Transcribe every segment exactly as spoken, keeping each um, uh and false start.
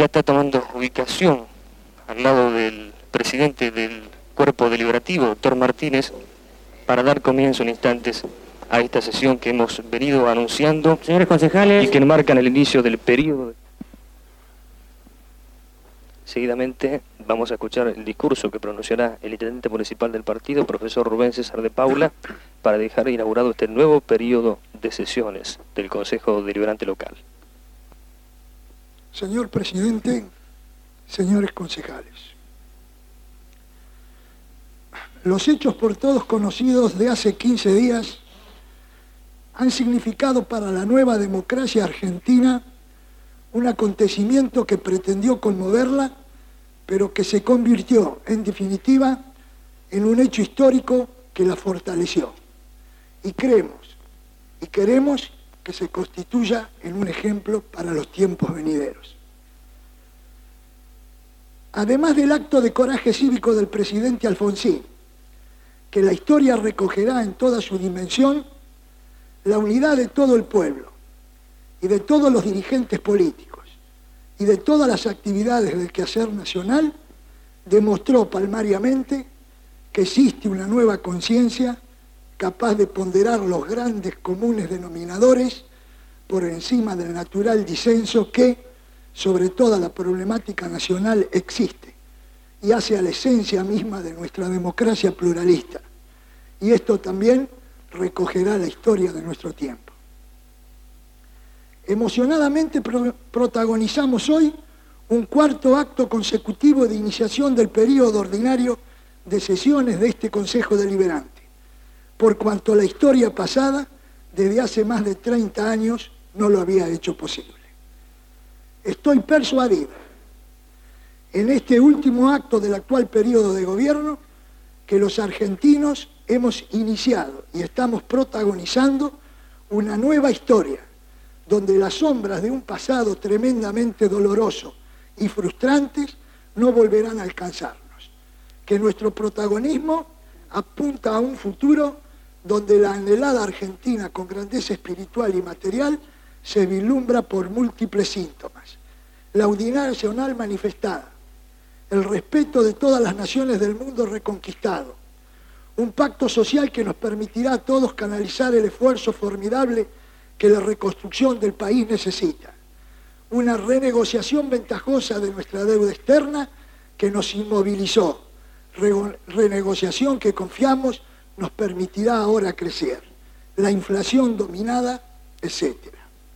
ya está tomando ubicación al lado del presidente del Cuerpo Deliberativo, doctor Martínez, para dar comienzo en instantes a esta sesión que hemos venido anunciando, señores concejales, y que marcan el inicio del periodo. Seguidamente vamos a escuchar el discurso que pronunciará el intendente municipal del partido, profesor Rubén César de Paula, para dejar inaugurado este nuevo periodo de sesiones del Consejo Deliberante Local. Señor presidente, señores concejales, los hechos por todos conocidos de hace quince días han significado para la nueva democracia argentina un acontecimiento que pretendió conmoverla, pero que se convirtió, en definitiva, en un hecho histórico que la fortaleció. Y creemos, y queremos que se constituya en un ejemplo para los tiempos venideros. Además del acto de coraje cívico del presidente Alfonsín, que la historia recogerá en toda su dimensión, la unidad de todo el pueblo y de todos los dirigentes políticos y de todas las actividades del quehacer nacional demostró palmariamente que existe una nueva conciencia capaz de ponderar los grandes comunes denominadores por encima del natural disenso que, sobre toda la problemática nacional, existe y hace a la esencia misma de nuestra democracia pluralista. Y esto también recogerá la historia de nuestro tiempo. Emocionadamente pro protagonizamos hoy un cuarto acto consecutivo de iniciación del período ordinario de sesiones de este Consejo Deliberante, por cuanto la historia pasada, desde hace más de treinta años, no lo había hecho posible. Estoy persuadido, en este último acto del actual periodo de gobierno, que los argentinos hemos iniciado y estamos protagonizando una nueva historia, donde las sombras de un pasado tremendamente doloroso y frustrantes no volverán a alcanzarnos, que nuestro protagonismo apunta a un futuro donde la anhelada Argentina con grandeza espiritual y material se vislumbra por múltiples síntomas: la unidad nacional manifestada, el respeto de todas las naciones del mundo reconquistado, un pacto social que nos permitirá a todos canalizar el esfuerzo formidable que la reconstrucción del país necesita, una renegociación ventajosa de nuestra deuda externa que nos inmovilizó, Re renegociación que confiamos nos permitirá ahora crecer, la inflación dominada, etcétera.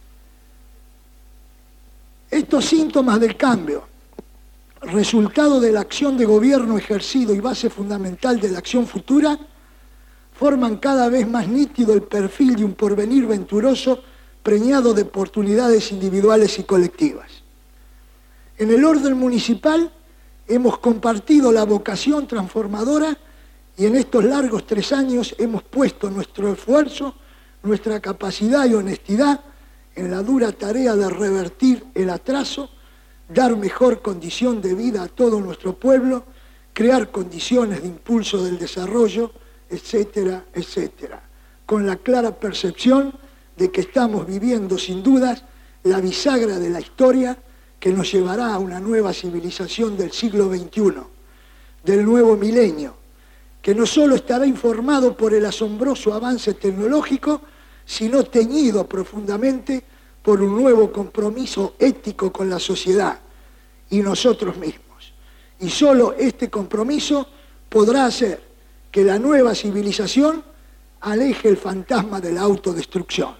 Estos síntomas del cambio, resultado de la acción de gobierno ejercido y base fundamental de la acción futura, forman cada vez más nítido el perfil de un porvenir venturoso preñado de oportunidades individuales y colectivas. En el orden municipal hemos compartido la vocación transformadora y en estos largos tres años hemos puesto nuestro esfuerzo, nuestra capacidad y honestidad en la dura tarea de revertir el atraso, dar mejor condición de vida a todo nuestro pueblo, crear condiciones de impulso del desarrollo, etcétera, etcétera, con la clara percepción de que estamos viviendo sin dudas la bisagra de la historia que nos llevará a una nueva civilización del siglo veintiuno, del nuevo milenio, que no solo estará informado por el asombroso avance tecnológico, sino teñido profundamente por un nuevo compromiso ético con la sociedad y nosotros mismos. Y solo este compromiso podrá hacer que la nueva civilización aleje el fantasma de la autodestrucción.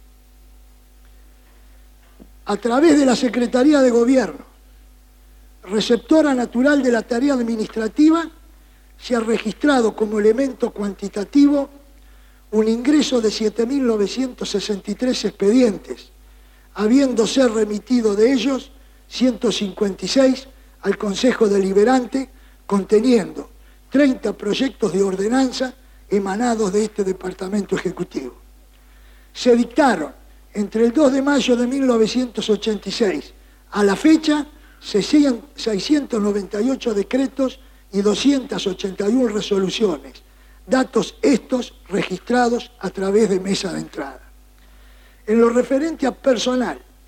A través de la Secretaría de Gobierno, receptora natural de la tarea administrativa, se ha registrado como elemento cuantitativo un ingreso de siete mil novecientos sesenta y tres expedientes, habiéndose remitido de ellos ciento cincuenta y seis al Consejo Deliberante, conteniendo treinta proyectos de ordenanza emanados de este Departamento Ejecutivo. Se dictaron entre el dos de mayo de mil novecientos ochenta y seis a la fecha seiscientos noventa y ocho decretos y doscientas ochenta y una resoluciones, datos estos registrados a través de mesa de entrada. En lo referente a personal,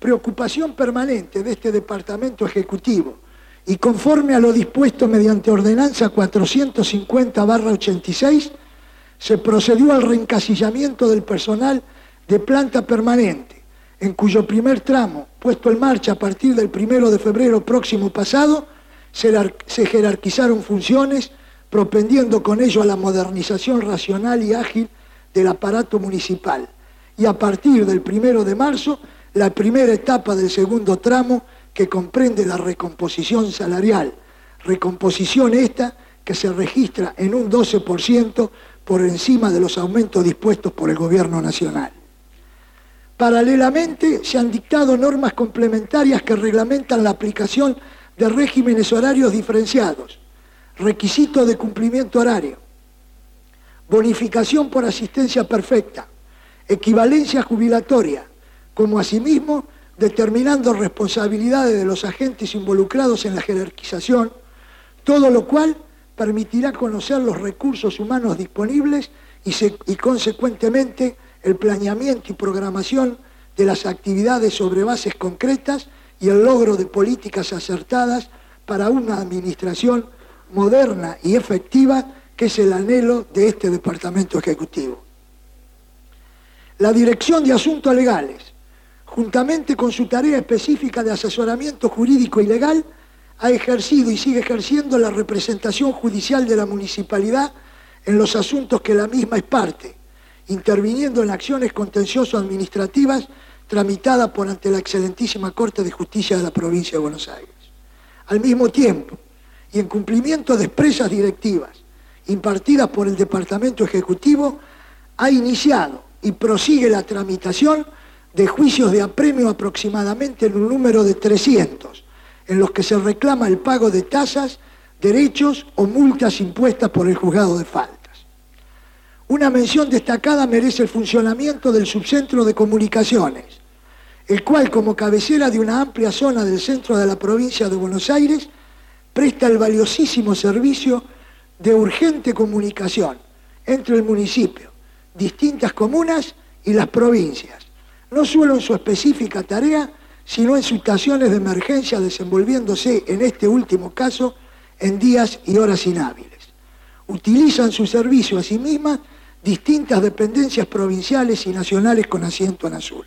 preocupación permanente de este Departamento Ejecutivo y conforme a lo dispuesto mediante Ordenanza cuatrocientos cincuenta barra ochenta y seis, se procedió al reencasillamiento del personal de planta permanente, en cuyo primer tramo, puesto en marcha a partir del primero de febrero próximo pasado, se jerarquizaron funciones, propendiendo con ello a la modernización racional y ágil del aparato municipal. Y a partir del primero de marzo, la primera etapa del segundo tramo, que comprende la recomposición salarial, recomposición esta que se registra en un doce por ciento por encima de los aumentos dispuestos por el Gobierno Nacional. Paralelamente, se han dictado normas complementarias que reglamentan la aplicación de regímenes horarios diferenciados, requisito de cumplimiento horario, bonificación por asistencia perfecta, equivalencia jubilatoria, como asimismo determinando responsabilidades de los agentes involucrados en la jerarquización, todo lo cual permitirá conocer los recursos humanos disponibles y, se, y consecuentemente el planeamiento y programación de las actividades sobre bases concretas y el logro de políticas acertadas para una administración moderna y efectiva, que es el anhelo de este Departamento Ejecutivo. La Dirección de Asuntos Legales, juntamente con su tarea específica de asesoramiento jurídico y legal, ha ejercido y sigue ejerciendo la representación judicial de la municipalidad en los asuntos que la misma es parte, interviniendo en acciones contencioso-administrativas tramitadas por ante la excelentísima Corte de Justicia de la Provincia de Buenos Aires. Al mismo tiempo, y en cumplimiento de expresas directivas impartidas por el Departamento Ejecutivo, ha iniciado y prosigue la tramitación de juicios de apremio aproximadamente en un número de trescientos, en los que se reclama el pago de tasas, derechos o multas impuestas por el juzgado de faltas. Una mención destacada merece el funcionamiento del Subcentro de Comunicaciones, el cual, como cabecera de una amplia zona del centro de la provincia de Buenos Aires, presta el valiosísimo servicio de urgente comunicación entre el municipio, distintas comunas y las provincias, no solo en su específica tarea, sino en situaciones de emergencia desenvolviéndose, en este último caso, en días y horas inhábiles. Utilizan su servicio asimismo distintas dependencias provinciales y nacionales con asiento en azul.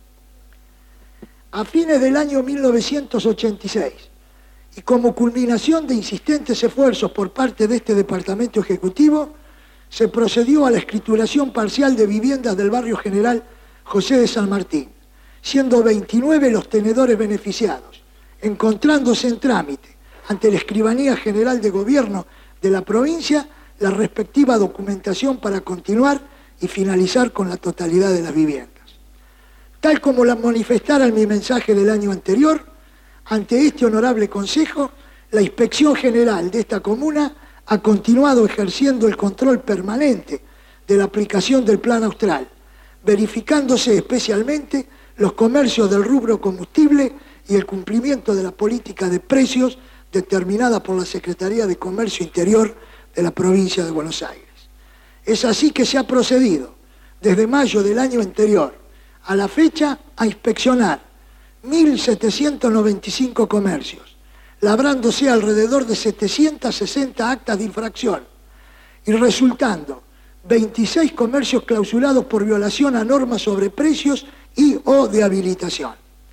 A fines del año mil novecientos ochenta y seis, y como culminación de insistentes esfuerzos por parte de este Departamento Ejecutivo, se procedió a la escrituración parcial de viviendas del barrio General José de San Martín, siendo veintinueve los tenedores beneficiados, encontrándose en trámite ante la Escribanía General de Gobierno de la provincia la respectiva documentación para continuar y finalizar con la totalidad de las viviendas. Tal como la manifestara en mi mensaje del año anterior, ante este honorable Consejo, la Inspección General de esta comuna ha continuado ejerciendo el control permanente de la aplicación del Plan Austral, verificándose especialmente los comercios del rubro combustible y el cumplimiento de la política de precios determinada por la Secretaría de Comercio Interior de la provincia de Buenos Aires. Es así que se ha procedido, desde mayo del año anterior a la fecha, a inspeccionar mil setecientos noventa y cinco comercios, labrándose alrededor de setecientas sesenta actas de infracción y resultando veintiséis comercios clausurados por violación a normas sobre precios y o de habilitación.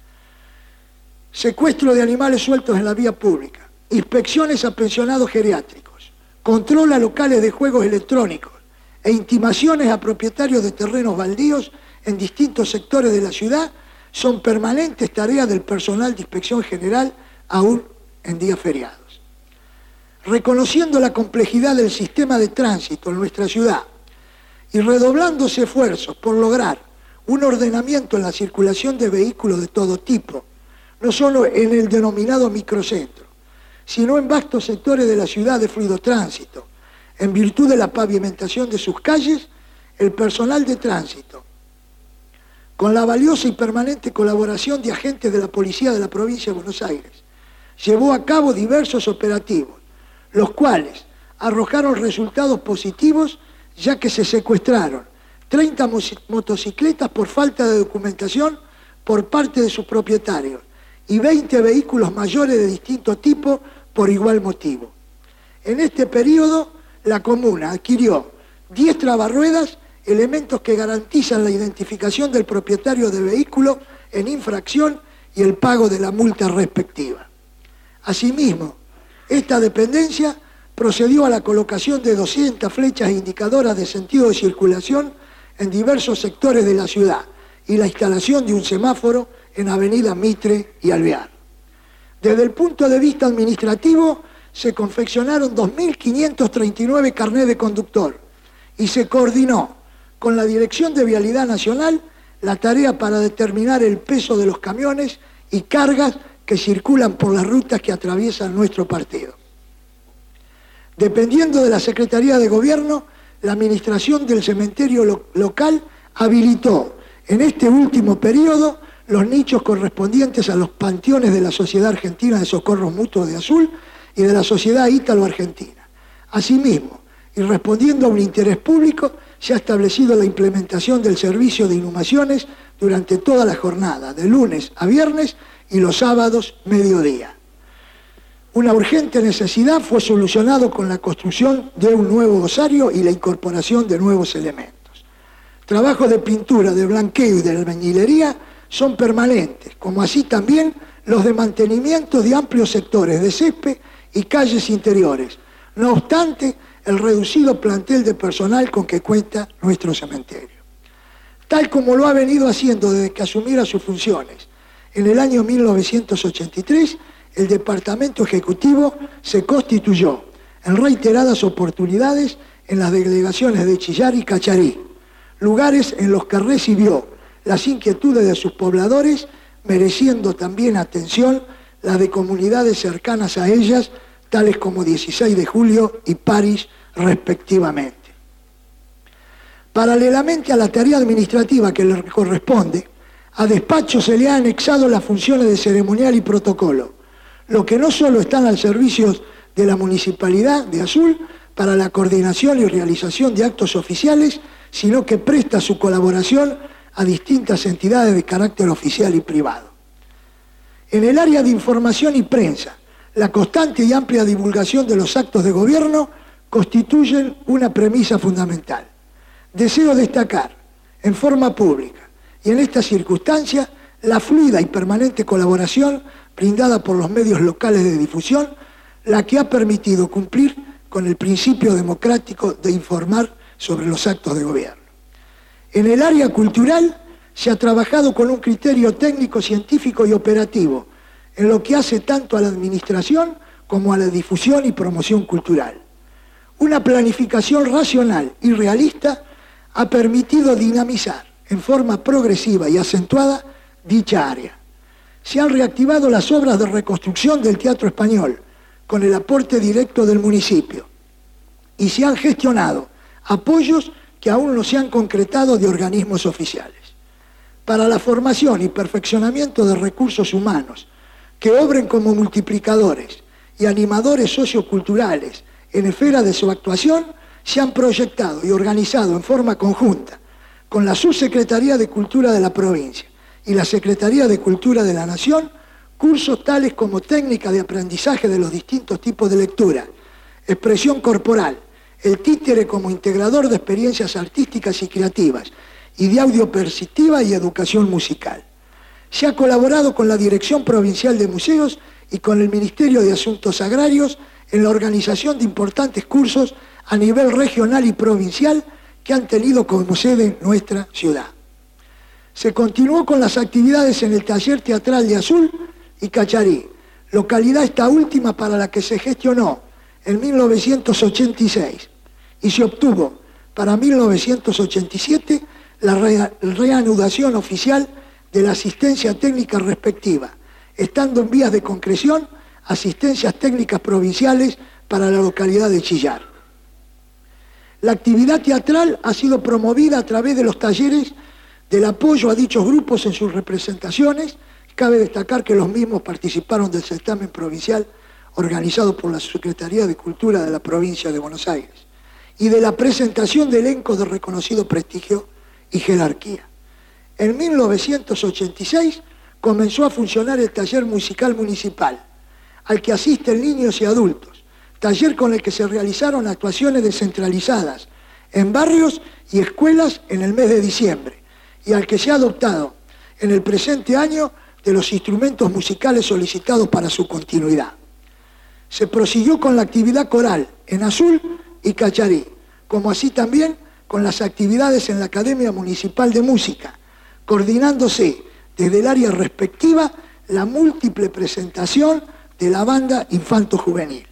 Secuestro de animales sueltos en la vía pública, inspecciones a pensionados geriátricos, control a locales de juegos electrónicos e intimaciones a propietarios de terrenos baldíos en distintos sectores de la ciudad son permanentes tareas del personal de Inspección General aún en días feriados. Reconociendo la complejidad del sistema de tránsito en nuestra ciudad y redoblándose esfuerzos por lograr un ordenamiento en la circulación de vehículos de todo tipo, no solo en el denominado microcentro, sino en vastos sectores de la ciudad de fluido tránsito, en virtud de la pavimentación de sus calles, el personal de tránsito, con la valiosa y permanente colaboración de agentes de la Policía de la Provincia de Buenos Aires, llevó a cabo diversos operativos, los cuales arrojaron resultados positivos, ya que se secuestraron treinta motocicletas por falta de documentación por parte de sus propietarios y veinte vehículos mayores de distinto tipo por igual motivo. En este periodo, la comuna adquirió diez trabarruedas, elementos que garantizan la identificación del propietario del vehículo en infracción y el pago de la multa respectiva. Asimismo, esta dependencia procedió a la colocación de doscientas flechas indicadoras de sentido de circulación en diversos sectores de la ciudad y la instalación de un semáforo en Avenida Mitre y Alvear. Desde el punto de vista administrativo, se confeccionaron dos mil quinientos treinta y nueve carnés de conductor y se coordinó con la Dirección de Vialidad Nacional la tarea para determinar el peso de los camiones y cargas que circulan por las rutas que atraviesan nuestro partido. Dependiendo de la Secretaría de Gobierno, la administración del cementerio lo- local habilitó en este último periodo los nichos correspondientes a los panteones de la Sociedad Argentina de Socorros Mutuos de Azul y de la Sociedad Ítalo-Argentina. Asimismo, y respondiendo a un interés público, se ha establecido la implementación del servicio de inhumaciones durante toda la jornada, de lunes a viernes y los sábados mediodía. Una urgente necesidad fue solucionado con la construcción de un nuevo osario y la incorporación de nuevos elementos. Trabajos de pintura, de blanqueo y de albañilería son permanentes, como así también los de mantenimiento de amplios sectores de césped y calles interiores. No obstante, el reducido plantel de personal con que cuenta nuestro cementerio. Tal como lo ha venido haciendo desde que asumiera sus funciones, en el año mil novecientos ochenta y tres, el Departamento Ejecutivo se constituyó en reiteradas oportunidades en las delegaciones de Chillar y Cacharí, lugares en los que recibió las inquietudes de sus pobladores, mereciendo también atención las de comunidades cercanas a ellas, tales como dieciséis de julio y París, respectivamente. Paralelamente a la tarea administrativa que le corresponde, a despacho se le ha anexado las funciones de ceremonial y protocolo, lo que no solo están al servicio de la Municipalidad de Azul para la coordinación y realización de actos oficiales, sino que presta su colaboración a distintas entidades de carácter oficial y privado. En el área de información y prensa, la constante y amplia divulgación de los actos de gobierno constituyen una premisa fundamental. Deseo destacar, en forma pública y en esta circunstancia, la fluida y permanente colaboración brindada por los medios locales de difusión, la que ha permitido cumplir con el principio democrático de informar sobre los actos de gobierno. En el área cultural se ha trabajado con un criterio técnico, científico y operativo, en lo que hace tanto a la administración como a la difusión y promoción cultural. Una planificación racional y realista ha permitido dinamizar en forma progresiva y acentuada dicha área. Se han reactivado las obras de reconstrucción del Teatro Español con el aporte directo del municipio y se han gestionado apoyos que aún no se han concretado de organismos oficiales. Para la formación y perfeccionamiento de recursos humanos que obren como multiplicadores y animadores socioculturales en esfera de su actuación, se han proyectado y organizado en forma conjunta con la Subsecretaría de Cultura de la provincia y la Secretaría de Cultura de la Nación, cursos tales como técnica de aprendizaje de los distintos tipos de lectura, expresión corporal, el títere como integrador de experiencias artísticas y creativas, y de audio perceptiva y educación musical. Se ha colaborado con la Dirección Provincial de Museos y con el Ministerio de Asuntos Agrarios en la organización de importantes cursos a nivel regional y provincial que han tenido como sede nuestra ciudad. Se continuó con las actividades en el Taller Teatral de Azul y Cacharí, localidad esta última para la que se gestionó en mil novecientos ochenta y seis y se obtuvo para mil novecientos ochenta y siete la re reanudación oficial de la asistencia técnica respectiva, estando en vías de concreción asistencias técnicas provinciales para la localidad de Chillar. La actividad teatral ha sido promovida a través de los talleres del apoyo a dichos grupos en sus representaciones. Cabe destacar que los mismos participaron del certamen provincial organizado por la Secretaría de Cultura de la provincia de Buenos Aires y de la presentación de elencos de reconocido prestigio y jerarquía. En mil novecientos ochenta y seis comenzó a funcionar el taller musical municipal, al que asisten niños y adultos, taller con el que se realizaron actuaciones descentralizadas en barrios y escuelas en el mes de diciembre, y al que se ha adoptado en el presente año de los instrumentos musicales solicitados para su continuidad. Se prosiguió con la actividad coral en Azul y Cacharí, como así también con las actividades en la Academia Municipal de Música, coordinándose desde el área respectiva la múltiple presentación de la banda infanto-juvenil.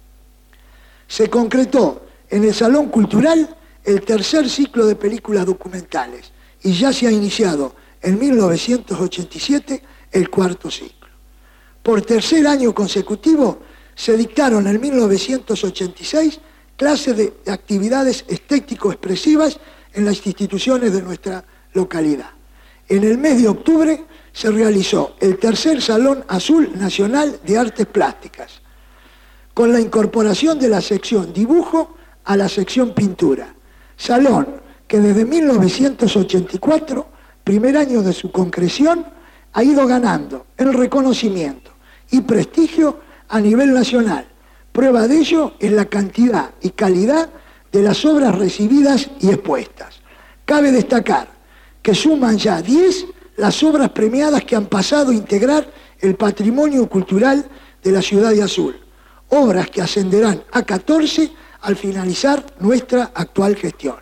Se concretó en el Salón Cultural el tercer ciclo de películas documentales y ya se ha iniciado en mil novecientos ochenta y siete el cuarto ciclo. Por tercer año consecutivo se dictaron en mil novecientos ochenta y seis clases de actividades estético-expresivas en las instituciones de nuestra localidad. En el mes de octubre se realizó el tercer Salón Azul Nacional de Artes Plásticas, con la incorporación de la sección dibujo a la sección pintura. Salón que desde mil novecientos ochenta y cuatro, primer año de su concreción, ha ido ganando el reconocimiento y prestigio a nivel nacional. Prueba de ello es la cantidad y calidad de las obras recibidas y expuestas. Cabe destacar que suman ya diez las obras premiadas que han pasado a integrar el patrimonio cultural de la ciudad de Azul, obras que ascenderán a catorce al finalizar nuestra actual gestión.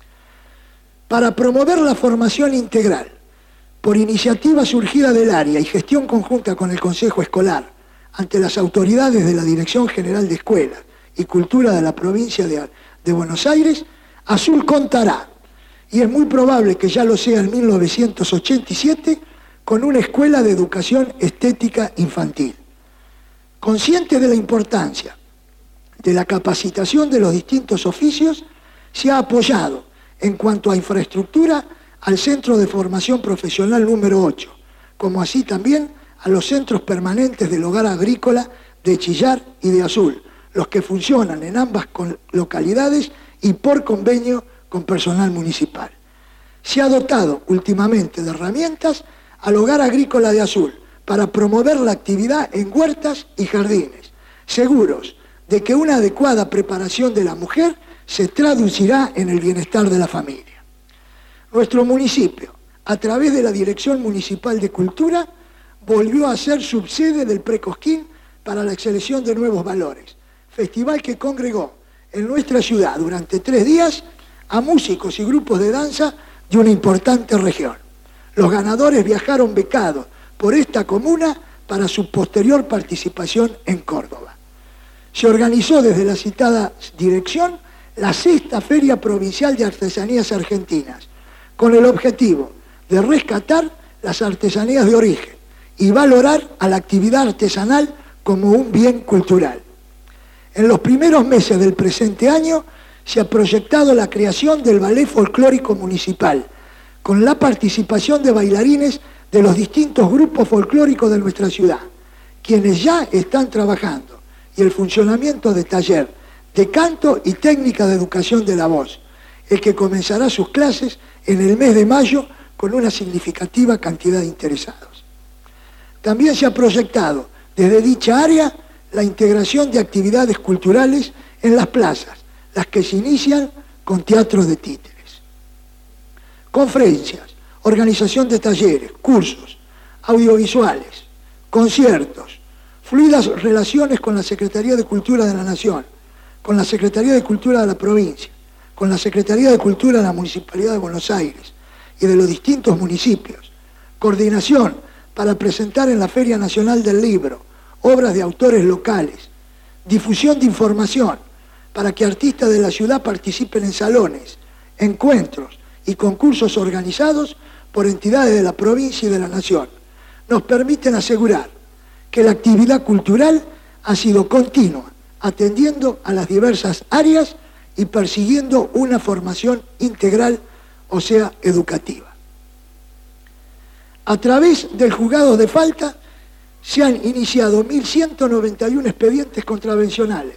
Para promover la formación integral, por iniciativa surgida del área y gestión conjunta con el Consejo Escolar, ante las autoridades de la Dirección General de Escuelas y Cultura de la provincia de, de Buenos Aires, Azul contará, y es muy probable que ya lo sea en mil novecientos ochenta y siete, con una escuela de educación estética infantil. Consciente de la importancia de la capacitación de los distintos oficios, se ha apoyado en cuanto a infraestructura al Centro de Formación Profesional número ocho, como así también a los centros permanentes del hogar agrícola de Chillar y de Azul, los que funcionan en ambas localidades y por convenio con personal municipal. Se ha dotado últimamente de herramientas al hogar agrícola de Azul para promover la actividad en huertas y jardines, seguros de que una adecuada preparación de la mujer se traducirá en el bienestar de la familia. Nuestro municipio, a través de la Dirección Municipal de Cultura, volvió a ser subsede del Precosquín para la Selección de Nuevos Valores, festival que congregó en nuestra ciudad durante tres días a músicos y grupos de danza de una importante región. Los ganadores viajaron becados por esta comuna para su posterior participación en Córdoba. Se organizó desde la citada dirección la sexta Feria Provincial de Artesanías Argentinas, con el objetivo de rescatar las artesanías de origen y valorar a la actividad artesanal como un bien cultural. En los primeros meses del presente año se ha proyectado la creación del Ballet Folclórico Municipal, con la participación de bailarines de los distintos grupos folclóricos de nuestra ciudad, quienes ya están trabajando, y el funcionamiento de taller de canto y técnica de educación de la voz, el que comenzará sus clases en el mes de mayo con una significativa cantidad de interesados. También se ha proyectado desde dicha área la integración de actividades culturales en las plazas, las que se inician con teatros de títeres. Conferencias, organización de talleres, cursos, audiovisuales, conciertos, fluidas relaciones con la Secretaría de Cultura de la Nación, con la Secretaría de Cultura de la provincia, con la Secretaría de Cultura de la Municipalidad de Buenos Aires y de los distintos municipios, coordinación para presentar en la Feria Nacional del Libro obras de autores locales, difusión de información para que artistas de la ciudad participen en salones, encuentros y concursos organizados por entidades de la provincia y de la nación, nos permiten asegurar que la actividad cultural ha sido continua, atendiendo a las diversas áreas y persiguiendo una formación integral, o sea, educativa. A través del juzgado de falta se han iniciado mil ciento noventa y uno expedientes contravencionales,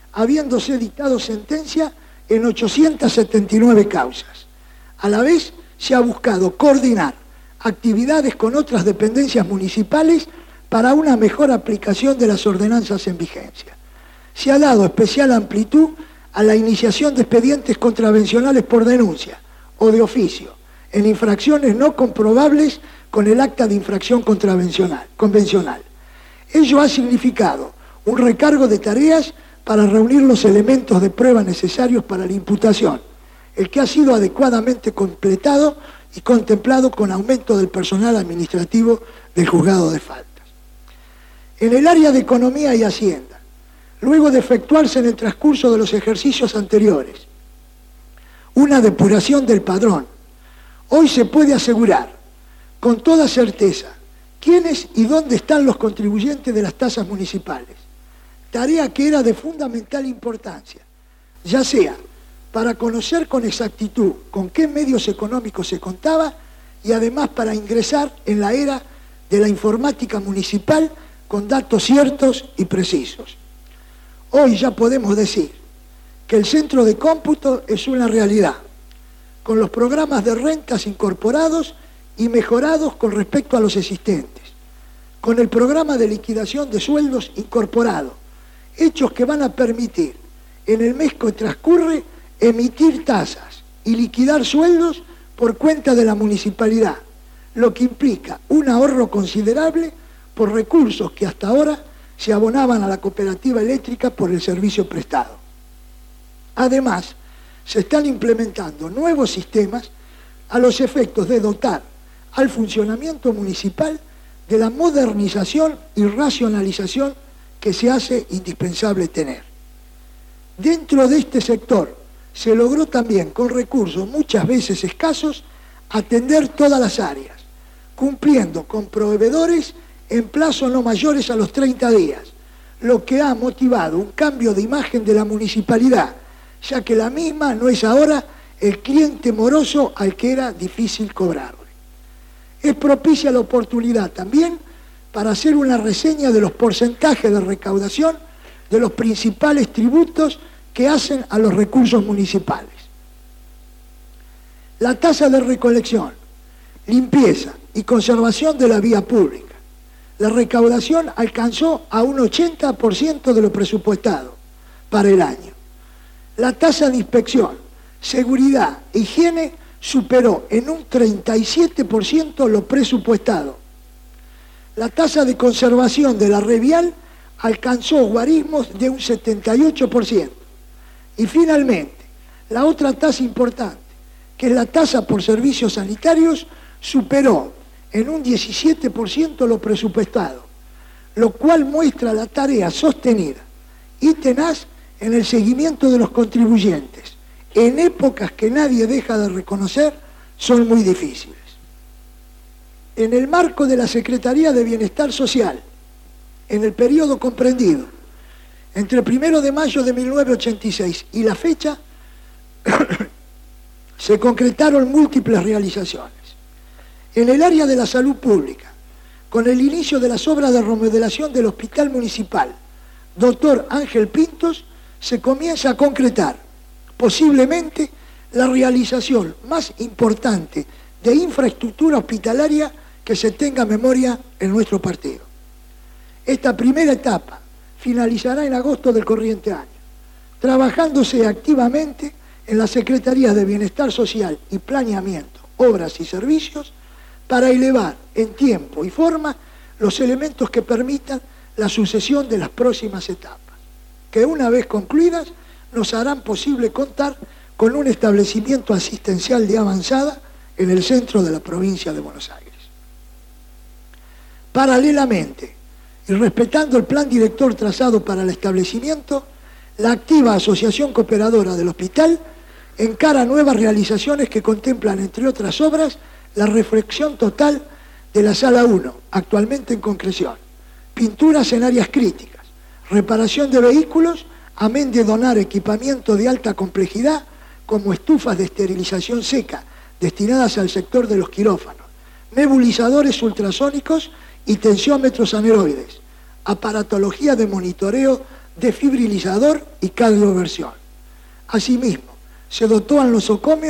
habiéndose dictado sentencia en ochocientas setenta y nueve causas. A la vez, se ha buscado coordinar actividades con otras dependencias municipales para una mejor aplicación de las ordenanzas en vigencia. Se ha dado especial amplitud a la iniciación de expedientes contravencionales por denuncia o de oficio en infracciones no comprobables con el acta de infracción contravencional, convencional. Ello ha significado un recargo de tareas para reunir los elementos de prueba necesarios para la imputación, el que ha sido adecuadamente completado y contemplado con aumento del personal administrativo del juzgado de faltas. En el área de economía y hacienda, luego de efectuarse en el transcurso de los ejercicios anteriores una depuración del padrón, hoy se puede asegurar con toda certeza quiénes y dónde están los contribuyentes de las tasas municipales, tarea que era de fundamental importancia, ya sea para conocer con exactitud con qué medios económicos se contaba y además para ingresar en la era de la informática municipal con datos ciertos y precisos. Hoy ya podemos decir que el centro de cómputo es una realidad, con los programas de rentas incorporados y mejorados con respecto a los existentes, con el programa de liquidación de sueldos incorporado, hechos que van a permitir en el mes que transcurre emitir tasas y liquidar sueldos por cuenta de la municipalidad, lo que implica un ahorro considerable por recursos que hasta ahora se abonaban a la cooperativa eléctrica por el servicio prestado. Además, se están implementando nuevos sistemas a los efectos de dotar al funcionamiento municipal de la modernización y racionalización que se hace indispensable tener. Dentro de este sector se logró también, con recursos muchas veces escasos, atender todas las áreas, cumpliendo con proveedores en plazos no mayores a los treinta días, lo que ha motivado un cambio de imagen de la municipalidad, ya que la misma no es ahora el cliente moroso al que era difícil cobrarle. Es propicia la oportunidad también para hacer una reseña de los porcentajes de recaudación de los principales tributos que hacen a los recursos municipales. La tasa de recolección, limpieza y conservación de la vía pública. La recaudación alcanzó a un ochenta por ciento de lo presupuestado para el año. La tasa de inspección, seguridad e higiene superó en un treinta y siete por ciento lo presupuestado. La tasa de conservación de la red vial alcanzó guarismos de un setenta y ocho por ciento. Y finalmente, la otra tasa importante, que es la tasa por servicios sanitarios, superó en un diecisiete por ciento lo presupuestado, lo cual muestra la tarea sostenida y tenaz en el seguimiento de los contribuyentes, en épocas que nadie deja de reconocer son muy difíciles. En el marco de la Secretaría de Bienestar Social, en el periodo comprendido entre el primero de mayo de mil novecientos ochenta y seis y la fecha, se concretaron múltiples realizaciones. En el área de la salud pública, con el inicio de las obras de remodelación del Hospital Municipal Doctor Ángel Pintos, se comienza a concretar, posiblemente, la realización más importante de infraestructura hospitalaria que se tenga memoria en nuestro partido. Esta primera etapa finalizará en agosto del corriente año, trabajándose activamente en la Secretaría de Bienestar Social y Planeamiento, Obras y Servicios, para elevar en tiempo y forma los elementos que permitan la sucesión de las próximas etapas, que una vez concluidas nos harán posible contar con un establecimiento asistencial de avanzada en el centro de la provincia de Buenos Aires. Paralelamente, y respetando el plan director trazado para el establecimiento, la activa Asociación Cooperadora del Hospital encara nuevas realizaciones que contemplan, entre otras obras, la reflexión total de la Sala uno, actualmente en concreción, pinturas en áreas críticas, reparación de vehículos, amén de donar equipamiento de alta complejidad como estufas de esterilización seca destinadas al sector de los quirófanos, nebulizadores ultrasónicos y tensiómetros aneroides, aparatología de monitoreo, desfibrilizador y cardioversión. Asimismo, se dotó al nosocomio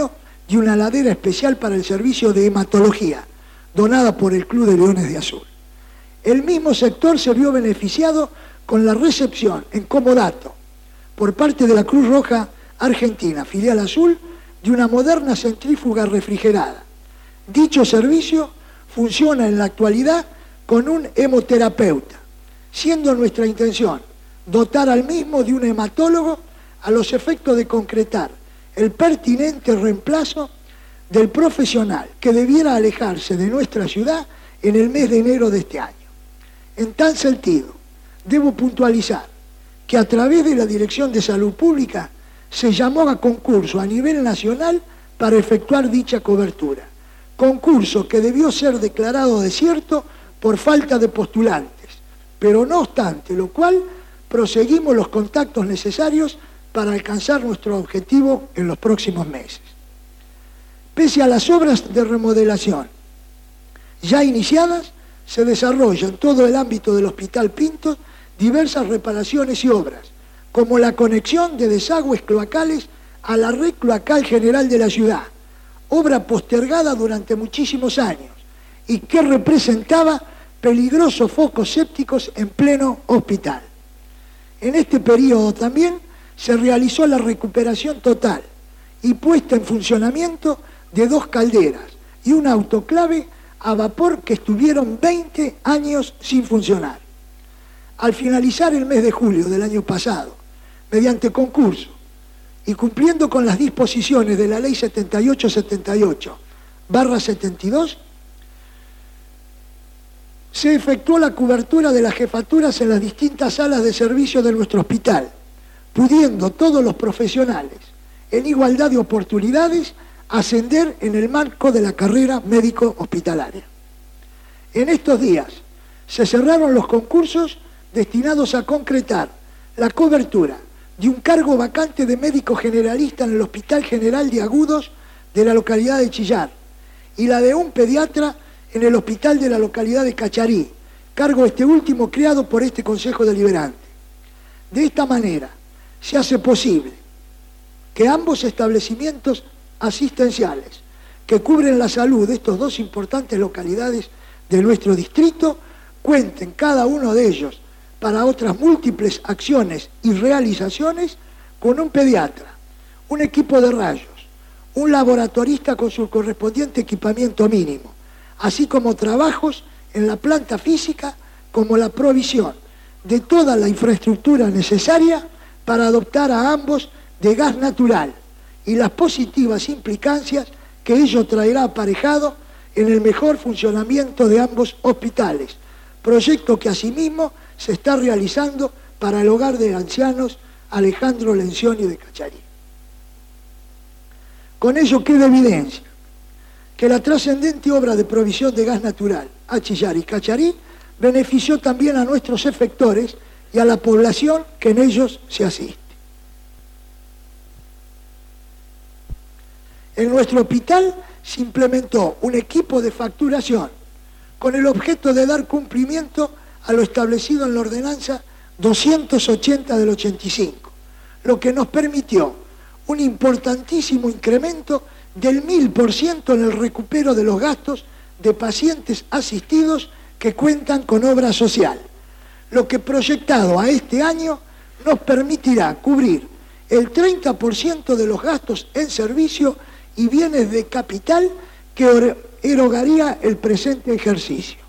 de una ladera especial para el servicio de hematología, donada por el Club de Leones de Azul. El mismo sector se vio beneficiado con la recepción en comodato por parte de la Cruz Roja Argentina, filial Azul, de una moderna centrífuga refrigerada. Dicho servicio funciona en la actualidad con un hemoterapeuta, siendo nuestra intención dotar al mismo de un hematólogo a los efectos de concretar el pertinente reemplazo del profesional que debiera alejarse de nuestra ciudad en el mes de enero de este año. En tal sentido, debo puntualizar que a través de la Dirección de Salud Pública se llamó a concurso a nivel nacional para efectuar dicha cobertura. Concurso que debió ser declarado desierto por falta de postulantes, pero no obstante lo cual proseguimos los contactos necesarios para alcanzar nuestro objetivo en los próximos meses. Pese a las obras de remodelación ya iniciadas, se desarrolla en todo el ámbito del Hospital Pintos diversas reparaciones y obras, como la conexión de desagües cloacales a la red cloacal general de la ciudad, obra postergada durante muchísimos años y que representaba peligrosos focos sépticos en pleno hospital. En este periodo también se realizó la recuperación total y puesta en funcionamiento de dos calderas y un autoclave a vapor que estuvieron veinte años sin funcionar. Al finalizar el mes de julio del año pasado, mediante concurso y cumpliendo con las disposiciones de la Ley setenta y ocho setenta y ocho barra setenta y dos, se efectuó la cobertura de las jefaturas en las distintas salas de servicio de nuestro hospital, pudiendo todos los profesionales, en igualdad de oportunidades, ascender en el marco de la carrera médico-hospitalaria. En estos días se cerraron los concursos destinados a concretar la cobertura de un cargo vacante de médico generalista en el Hospital General de Agudos de la localidad de Chillar y la de un pediatra en el hospital de la localidad de Cacharí, cargo este último creado por este Consejo Deliberante. De esta manera se hace posible que ambos establecimientos asistenciales que cubren la salud de estas dos importantes localidades de nuestro distrito cuenten cada uno de ellos para otras múltiples acciones y realizaciones con un pediatra, un equipo de rayos, un laboratorista con su correspondiente equipamiento mínimo, así como trabajos en la planta física como la provisión de toda la infraestructura necesaria para adoptar a ambos de gas natural y las positivas implicancias que ello traerá aparejado en el mejor funcionamiento de ambos hospitales, proyecto que asimismo se está realizando para el hogar de ancianos Alejandro Lencioni de Cacharí. Con ello queda evidencia que la trascendente obra de provisión de gas natural a Chillar y Cacharí benefició también a nuestros efectores y a la población que en ellos se asiste. En nuestro hospital se implementó un equipo de facturación con el objeto de dar cumplimiento a lo establecido en la ordenanza doscientos ochenta del ochenta y cinco, lo que nos permitió un importantísimo incremento del mil por ciento en el recupero de los gastos de pacientes asistidos que cuentan con obra social, lo que proyectado a este año nos permitirá cubrir el treinta por ciento de los gastos en servicio y bienes de capital que erogaría el presente ejercicio.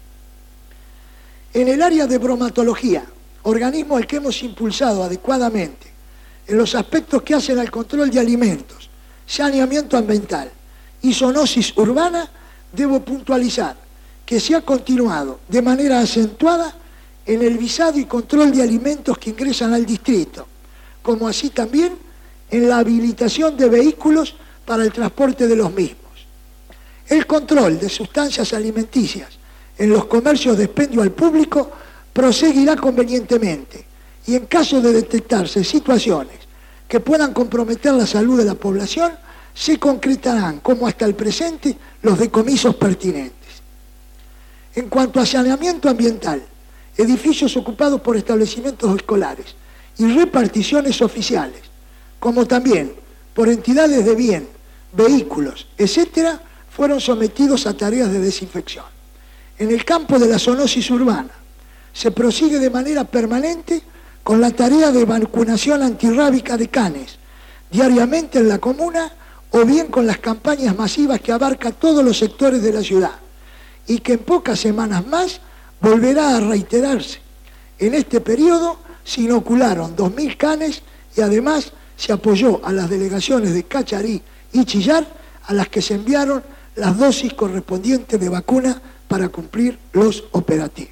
En el área de bromatología, organismo al que hemos impulsado adecuadamente en los aspectos que hacen al control de alimentos, saneamiento ambiental y zoonosis urbana, debo puntualizar que se ha continuado de manera acentuada en el visado y control de alimentos que ingresan al distrito, como así también en la habilitación de vehículos para el transporte de los mismos. El control de sustancias alimenticias en los comercios de expendio al público proseguirá convenientemente y en caso de detectarse situaciones que puedan comprometer la salud de la población, se concretarán, como hasta el presente, los decomisos pertinentes. En cuanto a saneamiento ambiental, edificios ocupados por establecimientos escolares y reparticiones oficiales, como también por entidades de bien vehículos, etcétera, fueron sometidos a tareas de desinfección. En el campo de la zoonosis urbana, se prosigue de manera permanente con la tarea de vacunación antirrábica de canes, diariamente en la comuna, o bien con las campañas masivas que abarcan todos los sectores de la ciudad, y que en pocas semanas más volverá a reiterarse. En este periodo se inocularon dos mil canes y además se apoyó a las delegaciones de Cacharí y Chillar, a las que se enviaron las dosis correspondientes de vacuna para cumplir los operativos.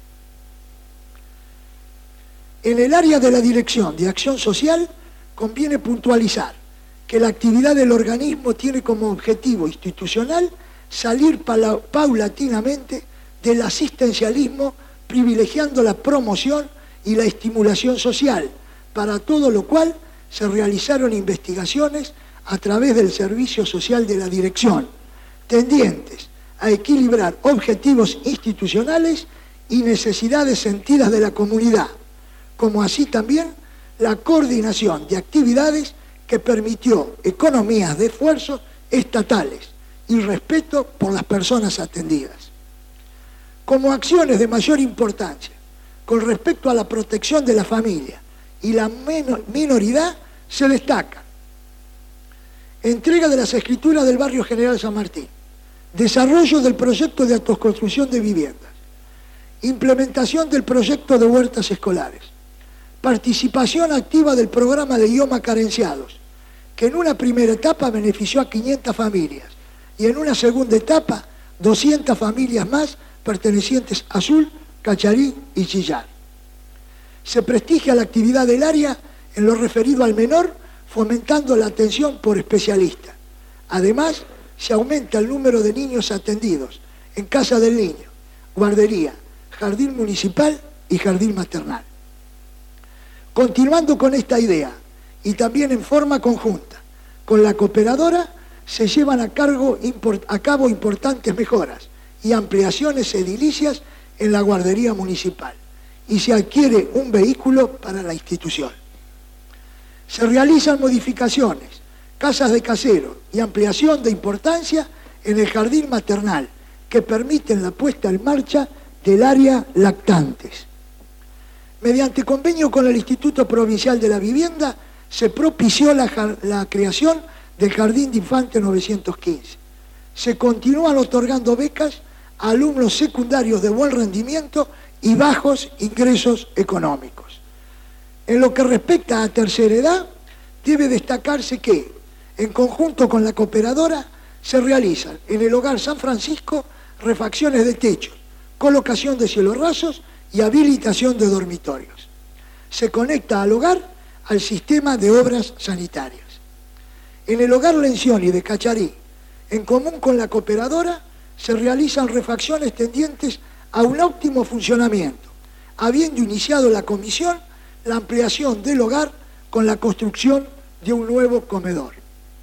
En el área de la Dirección de Acción Social conviene puntualizar que la actividad del organismo tiene como objetivo institucional salir paulatinamente del asistencialismo, privilegiando la promoción y la estimulación social, para todo lo cual se realizaron investigaciones a través del servicio social de la dirección, tendientes a equilibrar objetivos institucionales y necesidades sentidas de la comunidad, como así también la coordinación de actividades que permitió economías de esfuerzo estatales y respeto por las personas atendidas. Como acciones de mayor importancia con respecto a la protección de la familia y la minoridad, se destaca entrega de las escrituras del barrio General San Martín, desarrollo del proyecto de autoconstrucción de viviendas, implementación del proyecto de huertas escolares, participación activa del programa de idioma carenciados, que en una primera etapa benefició a quinientas familias y en una segunda etapa doscientas familias más pertenecientes a Azul, Cacharí y Chillar. Se prestigia la actividad del área en lo referido al menor, fomentando la atención por especialista. Además, se aumenta el número de niños atendidos en Casa del Niño, guardería, jardín municipal y jardín maternal. Continuando con esta idea, y también en forma conjunta con la cooperadora, se llevan a, cargo, a cabo importantes mejoras y ampliaciones edilicias en la guardería municipal, y se adquiere un vehículo para la institución. Se realizan modificaciones, casas de casero y ampliación de importancia en el jardín maternal, que permiten la puesta en marcha del área lactantes. Mediante convenio con el Instituto Provincial de la Vivienda, se propició la, la creación del Jardín de Infantes novecientos quince. Se continúan otorgando becas a alumnos secundarios de buen rendimiento y bajos ingresos económicos. En lo que respecta a tercera edad, debe destacarse que, en conjunto con la cooperadora, se realizan en el Hogar San Francisco refacciones de techos, colocación de cielos rasos y habilitación de dormitorios. Se conecta al hogar al sistema de obras sanitarias. En el Hogar Lencioni de Cacharí, en común con la cooperadora, se realizan refacciones tendientes a un óptimo funcionamiento, habiendo iniciado la comisión la ampliación del hogar con la construcción de un nuevo comedor.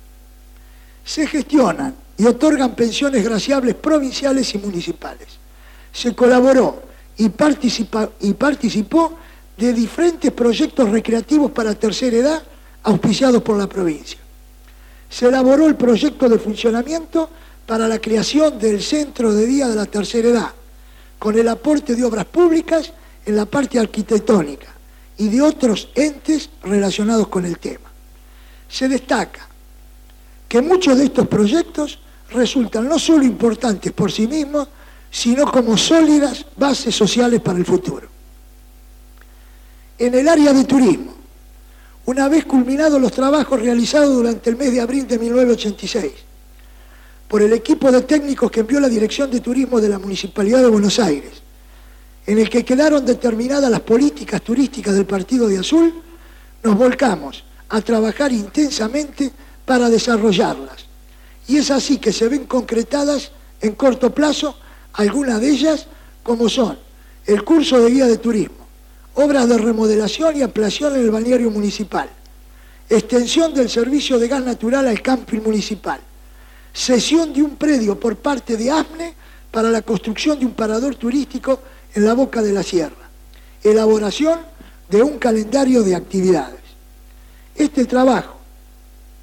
Se gestionan y otorgan pensiones graciables provinciales y municipales. Se colaboró y, participa, y participó de diferentes proyectos recreativos para tercera edad auspiciados por la provincia. Se elaboró el proyecto de funcionamiento para la creación del Centro de Día de la Tercera Edad, con el aporte de obras públicas en la parte arquitectónica y de otros entes relacionados con el tema. Se destaca que muchos de estos proyectos resultan no solo importantes por sí mismos, sino como sólidas bases sociales para el futuro. En el área de turismo, una vez culminados los trabajos realizados durante el mes de abril de mil novecientos ochenta y seis, por el equipo de técnicos que envió la Dirección de Turismo de la Municipalidad de Buenos Aires, en el que quedaron determinadas las políticas turísticas del Partido de Azul, nos volcamos a trabajar intensamente para desarrollarlas. Y es así que se ven concretadas en corto plazo algunas de ellas, como son el curso de guía de turismo, obras de remodelación y ampliación en el balneario municipal, extensión del servicio de gas natural al camping municipal, cesión de un predio por parte de ASMNE para la construcción de un parador turístico en la Boca de la Sierra, elaboración de un calendario de actividades. Este trabajo,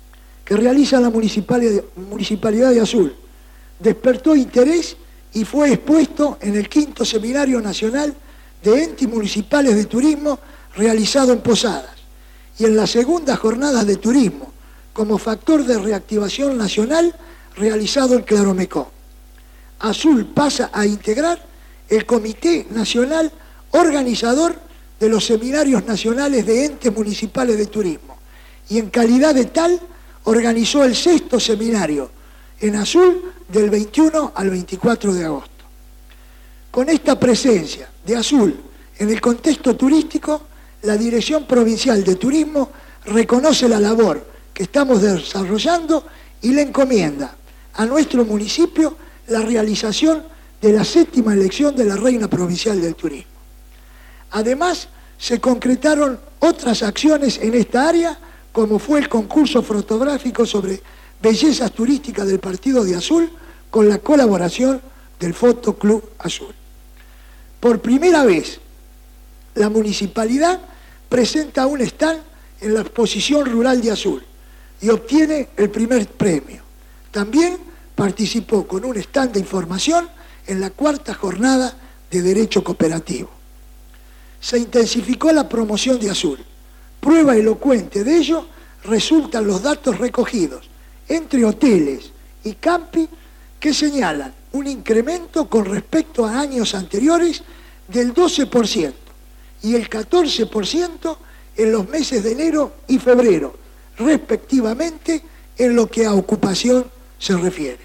que realiza la Municipalidad de Azul. Despertó interés y fue expuesto en el quinto Seminario Nacional de Entes Municipales de Turismo realizado en Posadas y en las segundas jornadas de turismo como factor de reactivación nacional realizado en Claromecó. Azul pasa a integrar el Comité Nacional Organizador de los Seminarios Nacionales de Entes Municipales de Turismo y en calidad de tal organizó el sexto seminario en Azul del veintiuno al veinticuatro de agosto. Con esta presencia de Azul en el contexto turístico, la Dirección Provincial de Turismo reconoce la labor que estamos desarrollando y le encomienda a nuestro municipio la realización de la séptima elección de la Reina Provincial del Turismo. Además, se concretaron otras acciones en esta área, como fue el concurso fotográfico sobre bellezas turísticas del Partido de Azul, con la colaboración del Foto Club Azul. Por primera vez, la municipalidad presenta un stand en la exposición rural de Azul y obtiene el primer premio. También participó con un stand de información en la cuarta jornada de Derecho Cooperativo. Se intensificó la promoción de Azul. Prueba elocuente de ello resultan los datos recogidos entre hoteles y campi que señalan un incremento con respecto a años anteriores del doce por ciento y el catorce por ciento en los meses de enero y febrero, respectivamente, en lo que a ocupación se refiere.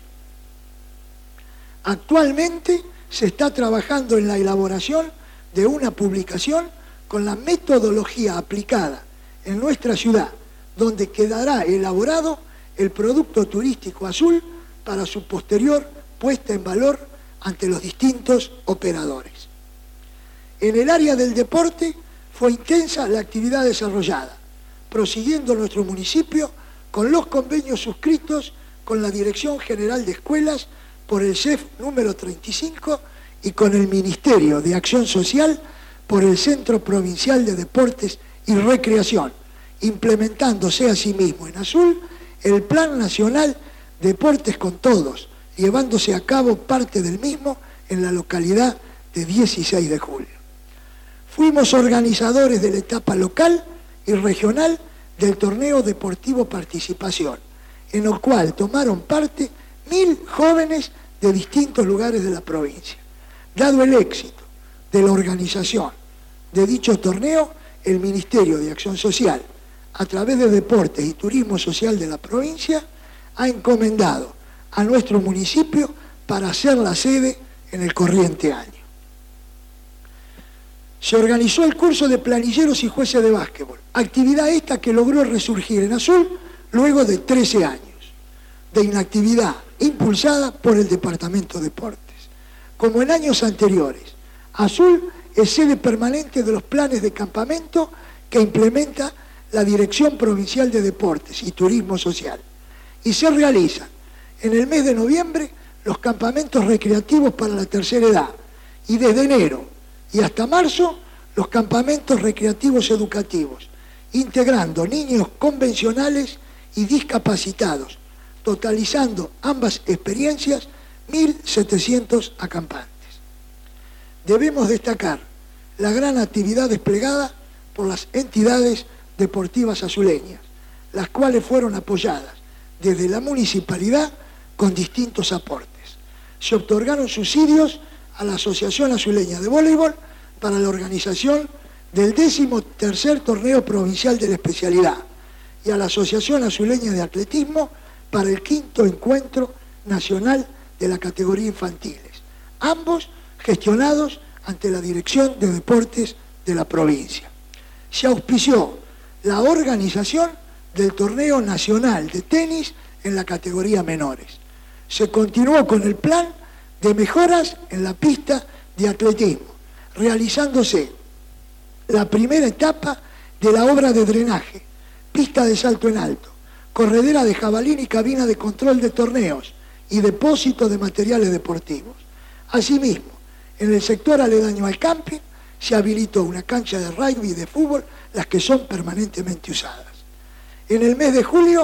Actualmente se está trabajando en la elaboración de una publicación con la metodología aplicada en nuestra ciudad, donde quedará elaborado el producto turístico Azul para su posterior puesta en valor ante los distintos operadores. En el área del deporte fue intensa la actividad desarrollada, prosiguiendo nuestro municipio con los convenios suscritos con la Dirección General de Escuelas por el C E F número treinta y cinco y con el Ministerio de Acción Social por el Centro Provincial de Deportes y Recreación, implementándose asimismo en Azul el Plan Nacional Deportes con Todos, llevándose a cabo parte del mismo en la localidad de dieciséis de julio. Fuimos organizadores de la etapa local y regional del Torneo Deportivo Participación, en el cual tomaron parte mil jóvenes de distintos lugares de la provincia. Dado el éxito de la organización de dicho torneo, el Ministerio de Acción Social, a través de Deportes y Turismo Social de la provincia, ha encomendado a nuestro municipio para ser la sede en el corriente año. Se organizó el curso de planilleros y jueces de básquetbol, actividad esta que logró resurgir en Azul luego de trece años de inactividad impulsada por el Departamento de Deportes. Como en años anteriores, Azul es sede permanente de los planes de campamento que implementa la Dirección Provincial de Deportes y Turismo Social y se realizan en el mes de noviembre los campamentos recreativos para la tercera edad y desde enero y hasta marzo los campamentos recreativos educativos, integrando niños convencionales y discapacitados, totalizando ambas experiencias mil setecientos acampantes. Debemos destacar la gran actividad desplegada por las entidades deportivas azuleñas, las cuales fueron apoyadas desde la municipalidad con distintos aportes. Se otorgaron subsidios a la Asociación Azuleña de Voleibol para la organización del décimo tercer torneo provincial de la especialidad y a la Asociación Azuleña de Atletismo para el quinto encuentro nacional de la categoría infantiles, ambos gestionados ante la Dirección de Deportes de la provincia. Se auspició la organización del torneo nacional de tenis en la categoría menores. Se continuó con el plan de mejoras en la pista de atletismo, realizándose la primera etapa de la obra de drenaje, pista de salto en alto, corredera de jabalín y cabina de control de torneos y depósito de materiales deportivos. Asimismo, en el sector aledaño al camping se habilitó una cancha de rugby y de fútbol, las que son permanentemente usadas. En el mes de julio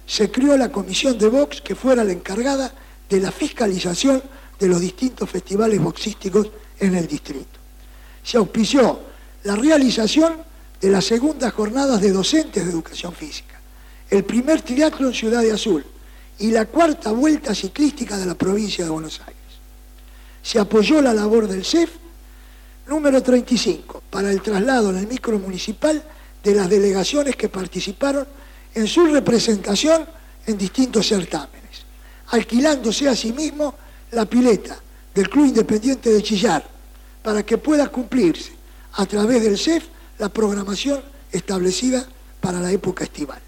se creó la comisión de box que fuera la encargada de la fiscalización de los distintos festivales boxísticos en el distrito. Se auspició la realización de las segundas jornadas de docentes de educación física, el primer triatlo en Ciudad de Azul y la cuarta vuelta ciclística de la provincia de Buenos Aires. Se apoyó la labor del C E F número treinta y cinco para el traslado en el micro municipal de las delegaciones que participaron en su representación en distintos certámenes, alquilándose asimismo la pileta del Club Independiente de Chillar para que pueda cumplirse a través del C E F la programación establecida para la época estival.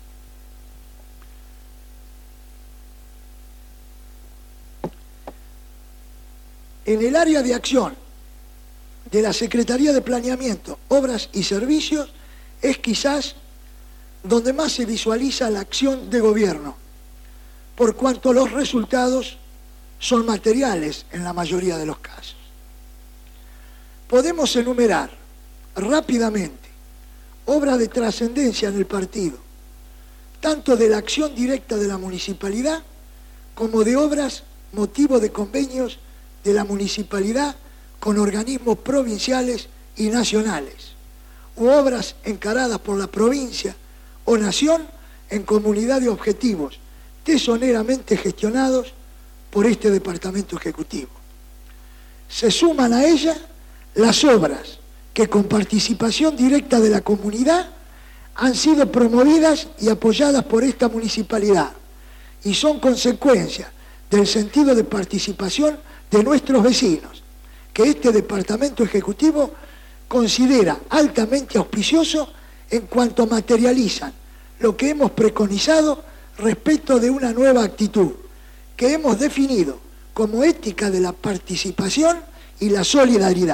En el área de acción de la Secretaría de Planeamiento, Obras y Servicios es quizás donde más se visualiza la acción de gobierno, por cuanto los resultados son materiales en la mayoría de los casos. Podemos enumerar rápidamente obras de trascendencia en el partido, tanto de la acción directa de la municipalidad como de obras motivo de convenios de la municipalidad con organismos provinciales y nacionales, u obras encaradas por la provincia o nación en comunidad de objetivos tesoneramente gestionados por este departamento ejecutivo. Se suman a ella las obras que con participación directa de la comunidad han sido promovidas y apoyadas por esta municipalidad y son consecuencia del sentido de participación de nuestros vecinos, que este departamento ejecutivo considera altamente auspicioso en cuanto materializan lo que hemos preconizado respecto de una nueva actitud, que hemos definido como ética de la participación y la solidaridad.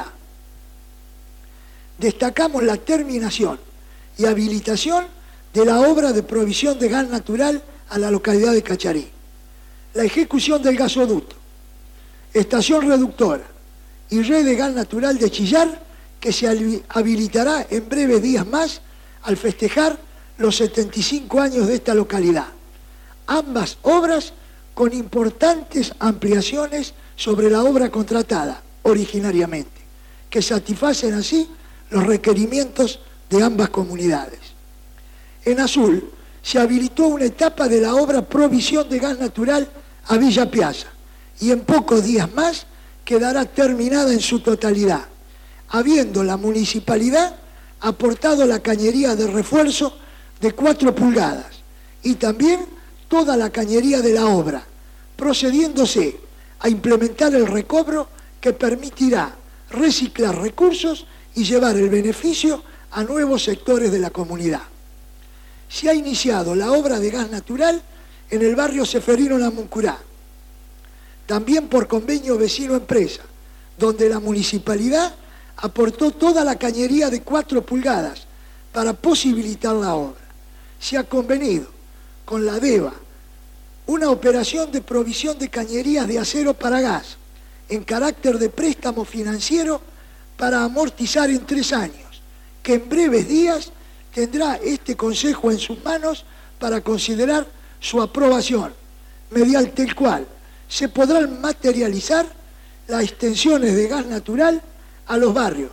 Destacamos la terminación y habilitación de la obra de provisión de gas natural a la localidad de Cacharí, la ejecución del gasoducto, estación reductora y red de gas natural de Chillar, que se habilitará en breves días más al festejar los setenta y cinco años de esta localidad. Ambas obras con importantes ampliaciones sobre la obra contratada originariamente, que satisfacen así los requerimientos de ambas comunidades. En Azul se habilitó una etapa de la obra provisión de gas natural a Villa Piazza y en pocos días más quedará terminada en su totalidad, habiendo la municipalidad aportado la cañería de refuerzo de cuatro pulgadas y también toda la cañería de la obra, procediéndose a implementar el recobro que permitirá reciclar recursos y llevar el beneficio a nuevos sectores de la comunidad. Se ha iniciado la obra de gas natural en el barrio Seferino Namuncurá, también por convenio vecino-empresa, donde la municipalidad aportó toda la cañería de cuatro pulgadas para posibilitar la obra. Se ha convenido con la DEVA una operación de provisión de cañerías de acero para gas en carácter de préstamo financiero para amortizar en tres años, que en breves días tendrá este Consejo en sus manos para considerar su aprobación, mediante el cual se podrán materializar las extensiones de gas natural a los barrios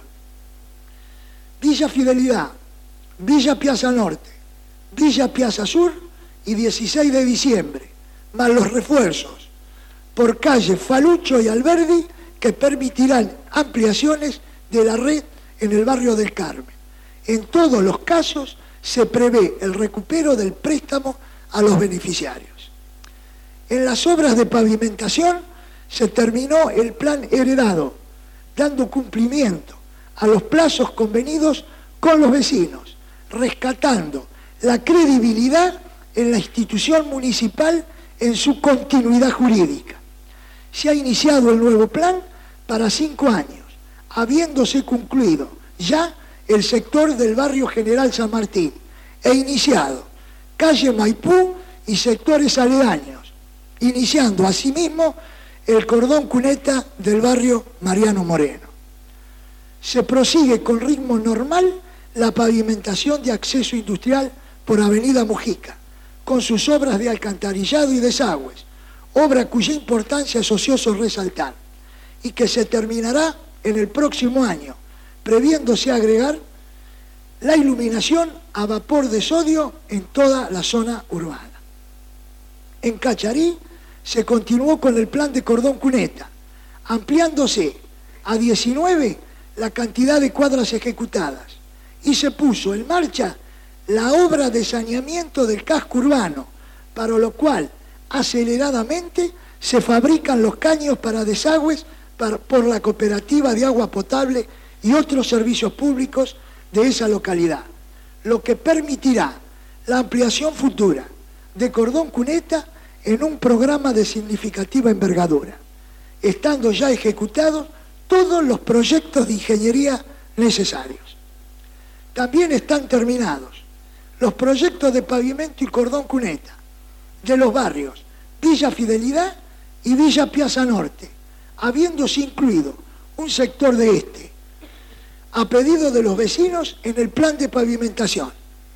Villa Fidelidad, Villa Piazza Norte, Villa Piazza Sur y dieciséis de diciembre, más los refuerzos por calle Falucho y Alberdi, que permitirán ampliaciones de la red en el barrio del Carmen. En todos los casos se prevé el recupero del préstamo a los beneficiarios. En las obras de pavimentación se terminó el plan heredado, dando cumplimiento a los plazos convenidos con los vecinos, rescatando la credibilidad en la institución municipal en su continuidad jurídica. Se ha iniciado el nuevo plan para cinco años, habiéndose concluido ya el sector del barrio General San Martín e iniciado calle Maipú y sectores aledaños, iniciando asimismo el cordón cuneta del barrio Mariano Moreno. Se prosigue con ritmo normal la pavimentación de acceso industrial por Avenida Mujica, con sus obras de alcantarillado y desagües, obra cuya importancia es ocioso resaltar, y que se terminará en el próximo año, previéndose agregar la iluminación a vapor de sodio en toda la zona urbana. En Cacharí se continuó con el plan de Cordón Cuneta, ampliándose a diecinueve la cantidad de cuadras ejecutadas, y se puso en marcha la obra de saneamiento del casco urbano, para lo cual aceleradamente se fabrican los caños para desagües para, por la Cooperativa de Agua Potable y otros servicios públicos de esa localidad, lo que permitirá la ampliación futura de Cordón Cuneta en un programa de significativa envergadura, estando ya ejecutados todos los proyectos de ingeniería necesarios. También están terminados los proyectos de pavimento y Cordón Cuneta de los barrios Villa Fidelidad y Villa Piazza Norte, habiéndose incluido un sector de este, a pedido de los vecinos, en el plan de pavimentación.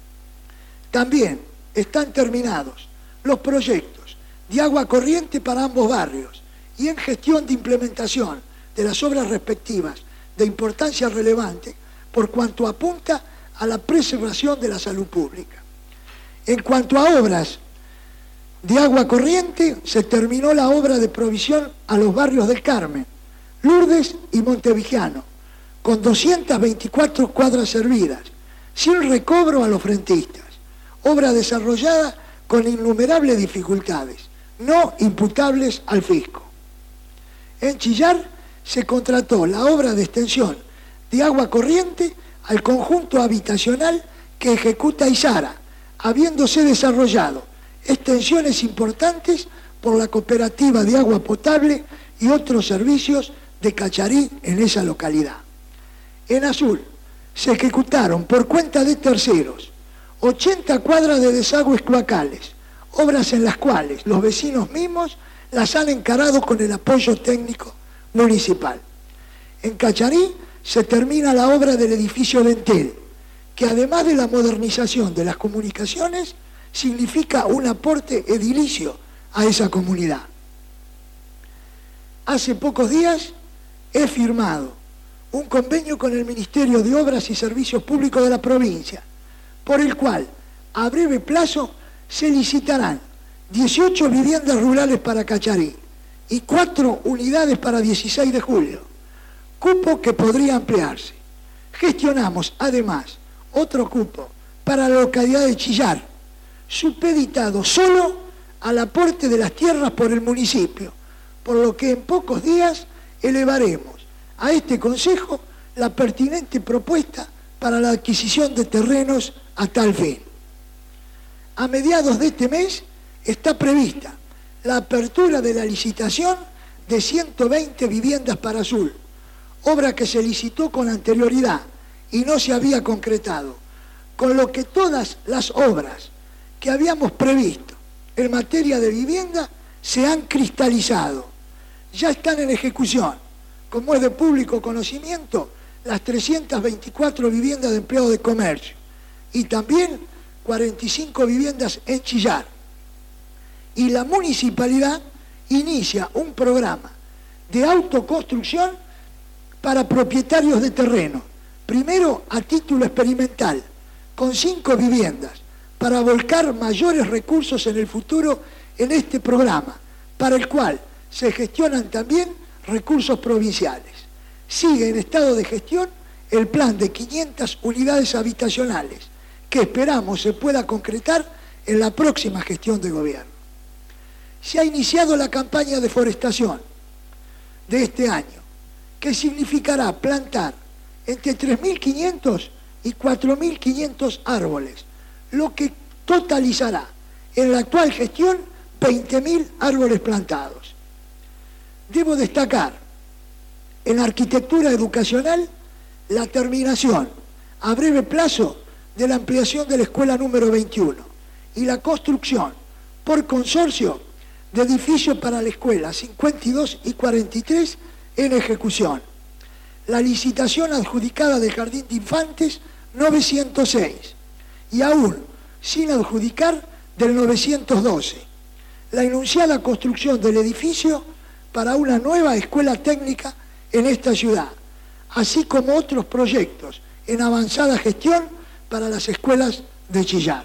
También están terminados los proyectos de agua corriente para ambos barrios y en gestión de implementación de las obras respectivas de importancia relevante por cuanto apunta a la preservación de la salud pública. En cuanto a obras de agua corriente, se terminó la obra de provisión a los barrios del Carmen, Lourdes y Montevigiano, con doscientas veinticuatro cuadras servidas, sin recobro a los frentistas, obra desarrollada con innumerables dificultades, no imputables al fisco. En Chillar se contrató la obra de extensión de agua corriente al conjunto habitacional que ejecuta Izara, habiéndose desarrollado extensiones importantes por la Cooperativa de Agua Potable y otros servicios de Cacharí en esa localidad. En Azul se ejecutaron por cuenta de terceros ochenta cuadras de desagües cloacales, obras en las cuales los vecinos mismos las han encarado con el apoyo técnico municipal. En Cacharí se termina la obra del edificio Dentel, que además de la modernización de las comunicaciones, significa un aporte edilicio a esa comunidad. Hace pocos días he firmado un convenio con el Ministerio de Obras y Servicios Públicos de la provincia, por el cual a breve plazo se licitarán dieciocho viviendas rurales para Cacharí y cuatro unidades para dieciséis de julio, cupo que podría ampliarse. Gestionamos además otro cupo para la localidad de Chillar, supeditado solo al aporte de las tierras por el municipio, por lo que en pocos días elevaremos a este Consejo la pertinente propuesta para la adquisición de terrenos a tal fin. A mediados de este mes está prevista la apertura de la licitación de ciento veinte viviendas para Azul, obra que se licitó con anterioridad y no se había concretado, con lo que todas las obras que habíamos previsto en materia de vivienda se han cristalizado, ya están en ejecución, como es de público conocimiento, las trescientas veinticuatro viviendas de empleo de comercio y también cuarenta y cinco viviendas en Chillar. Y la municipalidad inicia un programa de autoconstrucción para propietarios de terreno, primero a título experimental, con cinco viviendas, para volcar mayores recursos en el futuro en este programa, para el cual se gestionan también recursos provinciales. Sigue en estado de gestión el plan de quinientas unidades habitacionales, que esperamos se pueda concretar en la próxima gestión de gobierno. Se ha iniciado la campaña de forestación de este año, que significará plantar entre tres mil quinientos y cuatro mil quinientos árboles, lo que totalizará en la actual gestión veinte mil árboles plantados. Debo destacar en arquitectura educacional la terminación a breve plazo de la ampliación de la escuela número veintiuno y la construcción por consorcio de edificios para la escuela cincuenta y dos y cuarenta y tres en ejecución. La licitación adjudicada del Jardín de Infantes novecientos seis y aún sin adjudicar del novecientos doce, la enunciada construcción del edificio para una nueva escuela técnica en esta ciudad, así como otros proyectos en avanzada gestión para las escuelas de Chillar.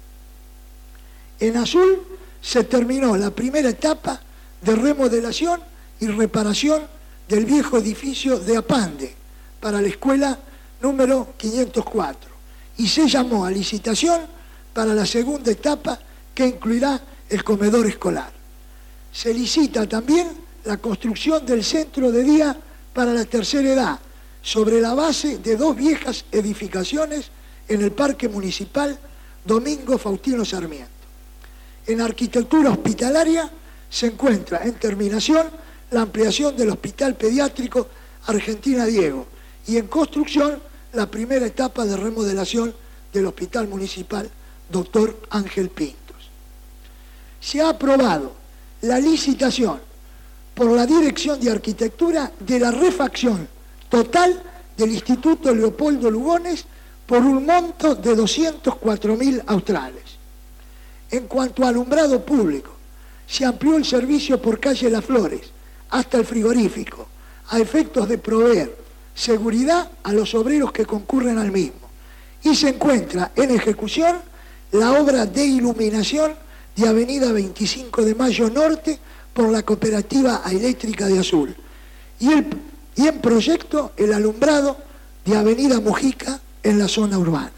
En Azul se terminó la primera etapa de remodelación y reparación del viejo edificio de Apande para la escuela número quinientos cuatro y se llamó a licitación para la segunda etapa que incluirá el comedor escolar. Se licita también la construcción del centro de día para la tercera edad sobre la base de dos viejas edificaciones en el Parque Municipal Domingo Faustino Sarmiento. En arquitectura hospitalaria se encuentra en terminación la ampliación del Hospital Pediátrico Argentina Diego y en construcción la primera etapa de remodelación del Hospital Municipal Doctor Ángel Pintos. Se ha aprobado la licitación por la Dirección de Arquitectura de la refacción total del Instituto Leopoldo Lugones por un monto de doscientos cuatro mil australes. En cuanto a alumbrado público, se amplió el servicio por calle Las Flores hasta el frigorífico, a efectos de proveer seguridad a los obreros que concurren al mismo. Y se encuentra en ejecución la obra de iluminación de Avenida veinticinco de Mayo Norte por la Cooperativa Eléctrica de Azul. Y, el, y en proyecto el alumbrado de Avenida Mujica en la zona urbana.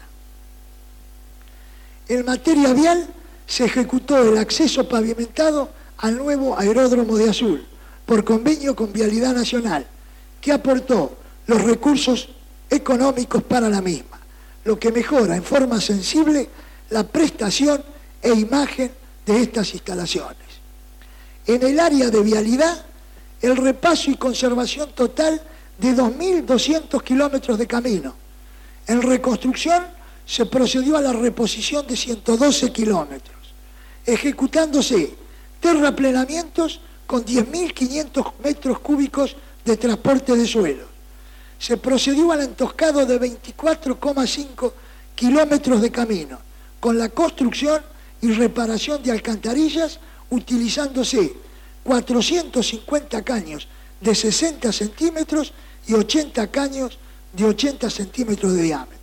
En materia vial, se ejecutó el acceso pavimentado al nuevo aeródromo de Azul por convenio con Vialidad Nacional, que aportó los recursos económicos para la misma, lo que mejora en forma sensible la prestación e imagen de estas instalaciones. En el área de vialidad, el repaso y conservación total de dos mil doscientos kilómetros de camino. En reconstrucción se procedió a la reposición de ciento doce kilómetros, ejecutándose terraplenamientos con diez mil quinientos metros cúbicos de transporte de suelo. Se procedió al entoscado de veinticuatro coma cinco kilómetros de camino, con la construcción y reparación de alcantarillas, utilizándose cuatrocientos cincuenta caños de sesenta centímetros y ochenta caños de ochenta centímetros de diámetro.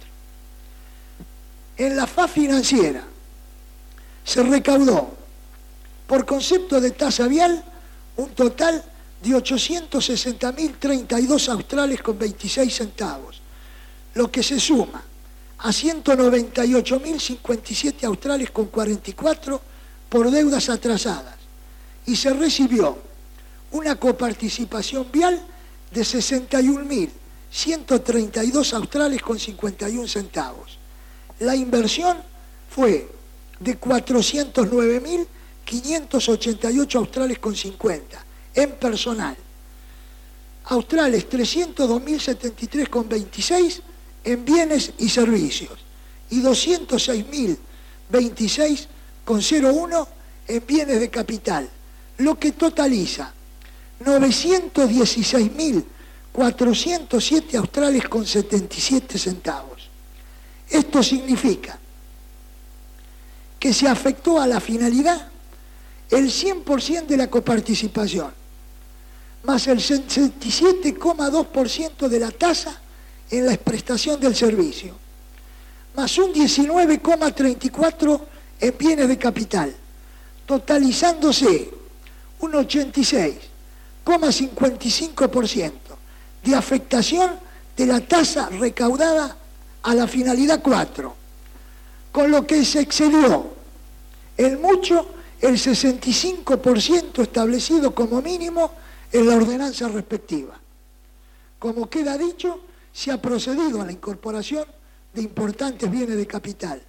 En la F A financiera se recaudó, por concepto de tasa vial, un total de ochocientos sesenta mil treinta y dos australes con veintiséis centavos, lo que se suma a ciento noventa y ocho mil cincuenta y siete australes con cuarenta y cuatro por deudas atrasadas, y se recibió una coparticipación vial de sesenta y un mil ciento treinta y dos australes con cincuenta y un centavos. La inversión fue de cuatrocientos nueve mil quinientos ochenta y ocho australes con cincuenta en personal, australes trescientos dos mil setenta y tres con veintiséis en bienes y servicios y doscientos seis mil veintiséis con cero uno en bienes de capital, lo que totaliza novecientos dieciséis mil cuatrocientos siete australes con setenta y siete centavos. Esto significa que se afectó a la finalidad el cien por ciento de la coparticipación, más el sesenta y siete coma dos por ciento de la tasa en la prestación del servicio, más un diecinueve coma treinta y cuatro por ciento en bienes de capital, totalizándose un ochenta y seis coma cincuenta y cinco por ciento de afectación de la tasa recaudada a la finalidad cuatro, con lo que se excedió en mucho el sesenta y cinco por ciento establecido como mínimo en la ordenanza respectiva. Como queda dicho, se ha procedido a la incorporación de importantes bienes de capital,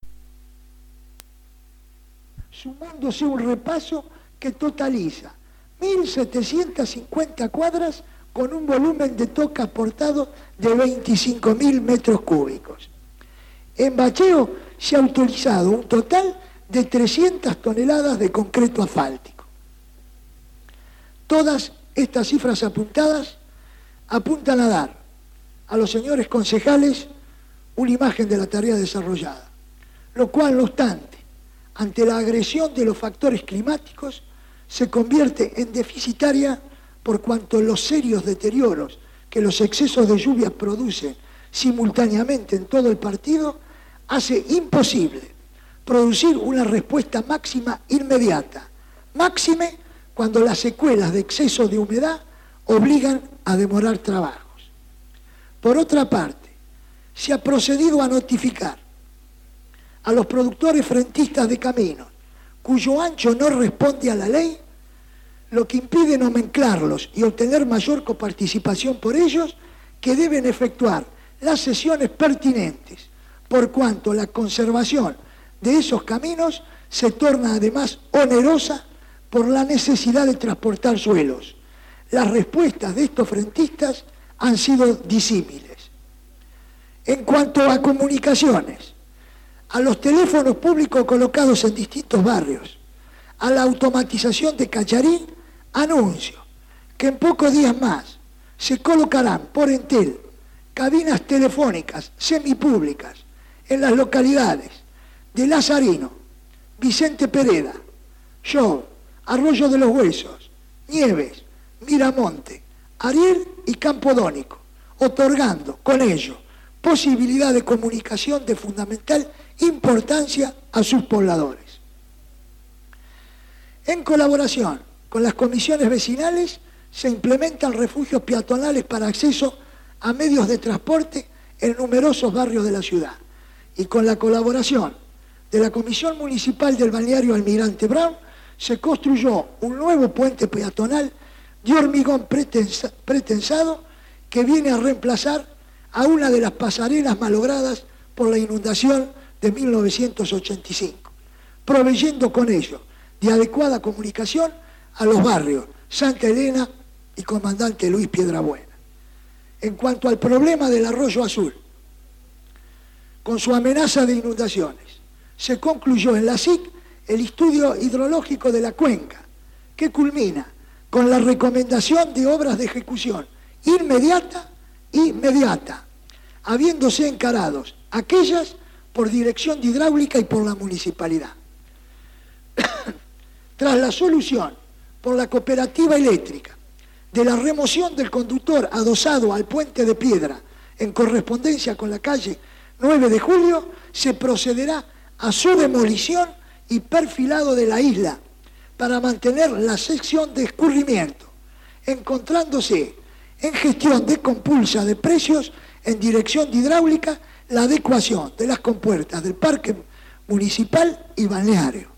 sumándose un repaso que totaliza mil setecientas cincuenta cuadras con un volumen de toca aportado de veinticinco mil metros cúbicos. En bacheo se ha utilizado un total de trescientas toneladas de concreto asfáltico. Todas estas cifras apuntadas apuntan a dar a los señores concejales una imagen de la tarea desarrollada, lo cual, no obstante, ante la agresión de los factores climáticos, se convierte en deficitaria por cuanto los serios deterioros que los excesos de lluvia producen simultáneamente en todo el partido hace imposible producir una respuesta máxima inmediata, máxime cuando las secuelas de exceso de humedad obligan a demorar trabajos. Por otra parte, se ha procedido a notificar a los productores frentistas de caminos, cuyo ancho no responde a la ley, lo que impide nomenclarlos y obtener mayor coparticipación por ellos, que deben efectuar las sesiones pertinentes, por cuanto la conservación de esos caminos se torna además onerosa por la necesidad de transportar suelos. Las respuestas de estos frentistas han sido disímiles. En cuanto a comunicaciones, a los teléfonos públicos colocados en distintos barrios, a la automatización de Cacharín, anuncio que en pocos días más se colocarán por Entel cabinas telefónicas semipúblicas en las localidades de Lazarino, Vicente Pereda, Llor, Arroyo de los Huesos, Nieves, Miramonte, Ariel y Campodónico, otorgando con ello posibilidad de comunicación de fundamental importancia a sus pobladores. En colaboración con las comisiones vecinales se implementan refugios peatonales para acceso a medios de transporte en numerosos barrios de la ciudad, y con la colaboración de la Comisión Municipal del Balneario Almirante Brown se construyó un nuevo puente peatonal de hormigón pretensa, pretensado que viene a reemplazar a una de las pasarelas malogradas por la inundación de mil novecientos ochenta y cinco, proveyendo con ello de adecuada comunicación a los barrios Santa Elena y Comandante Luis Piedrabuena. En cuanto al problema del Arroyo Azul, con su amenaza de inundaciones, se concluyó en la S I C el estudio hidrológico de la cuenca, que culmina con la recomendación de obras de ejecución inmediata y inmediata, habiéndose encarados aquellas por Dirección de Hidráulica y por la Municipalidad. Tras la solución por la cooperativa eléctrica de la remoción del conductor adosado al puente de piedra en correspondencia con la calle nueve de julio, se procederá a su demolición y perfilado de la isla para mantener la sección de escurrimiento, encontrándose en gestión de compulsa de precios en Dirección de Hidráulica la adecuación de las compuertas del parque municipal y balneario.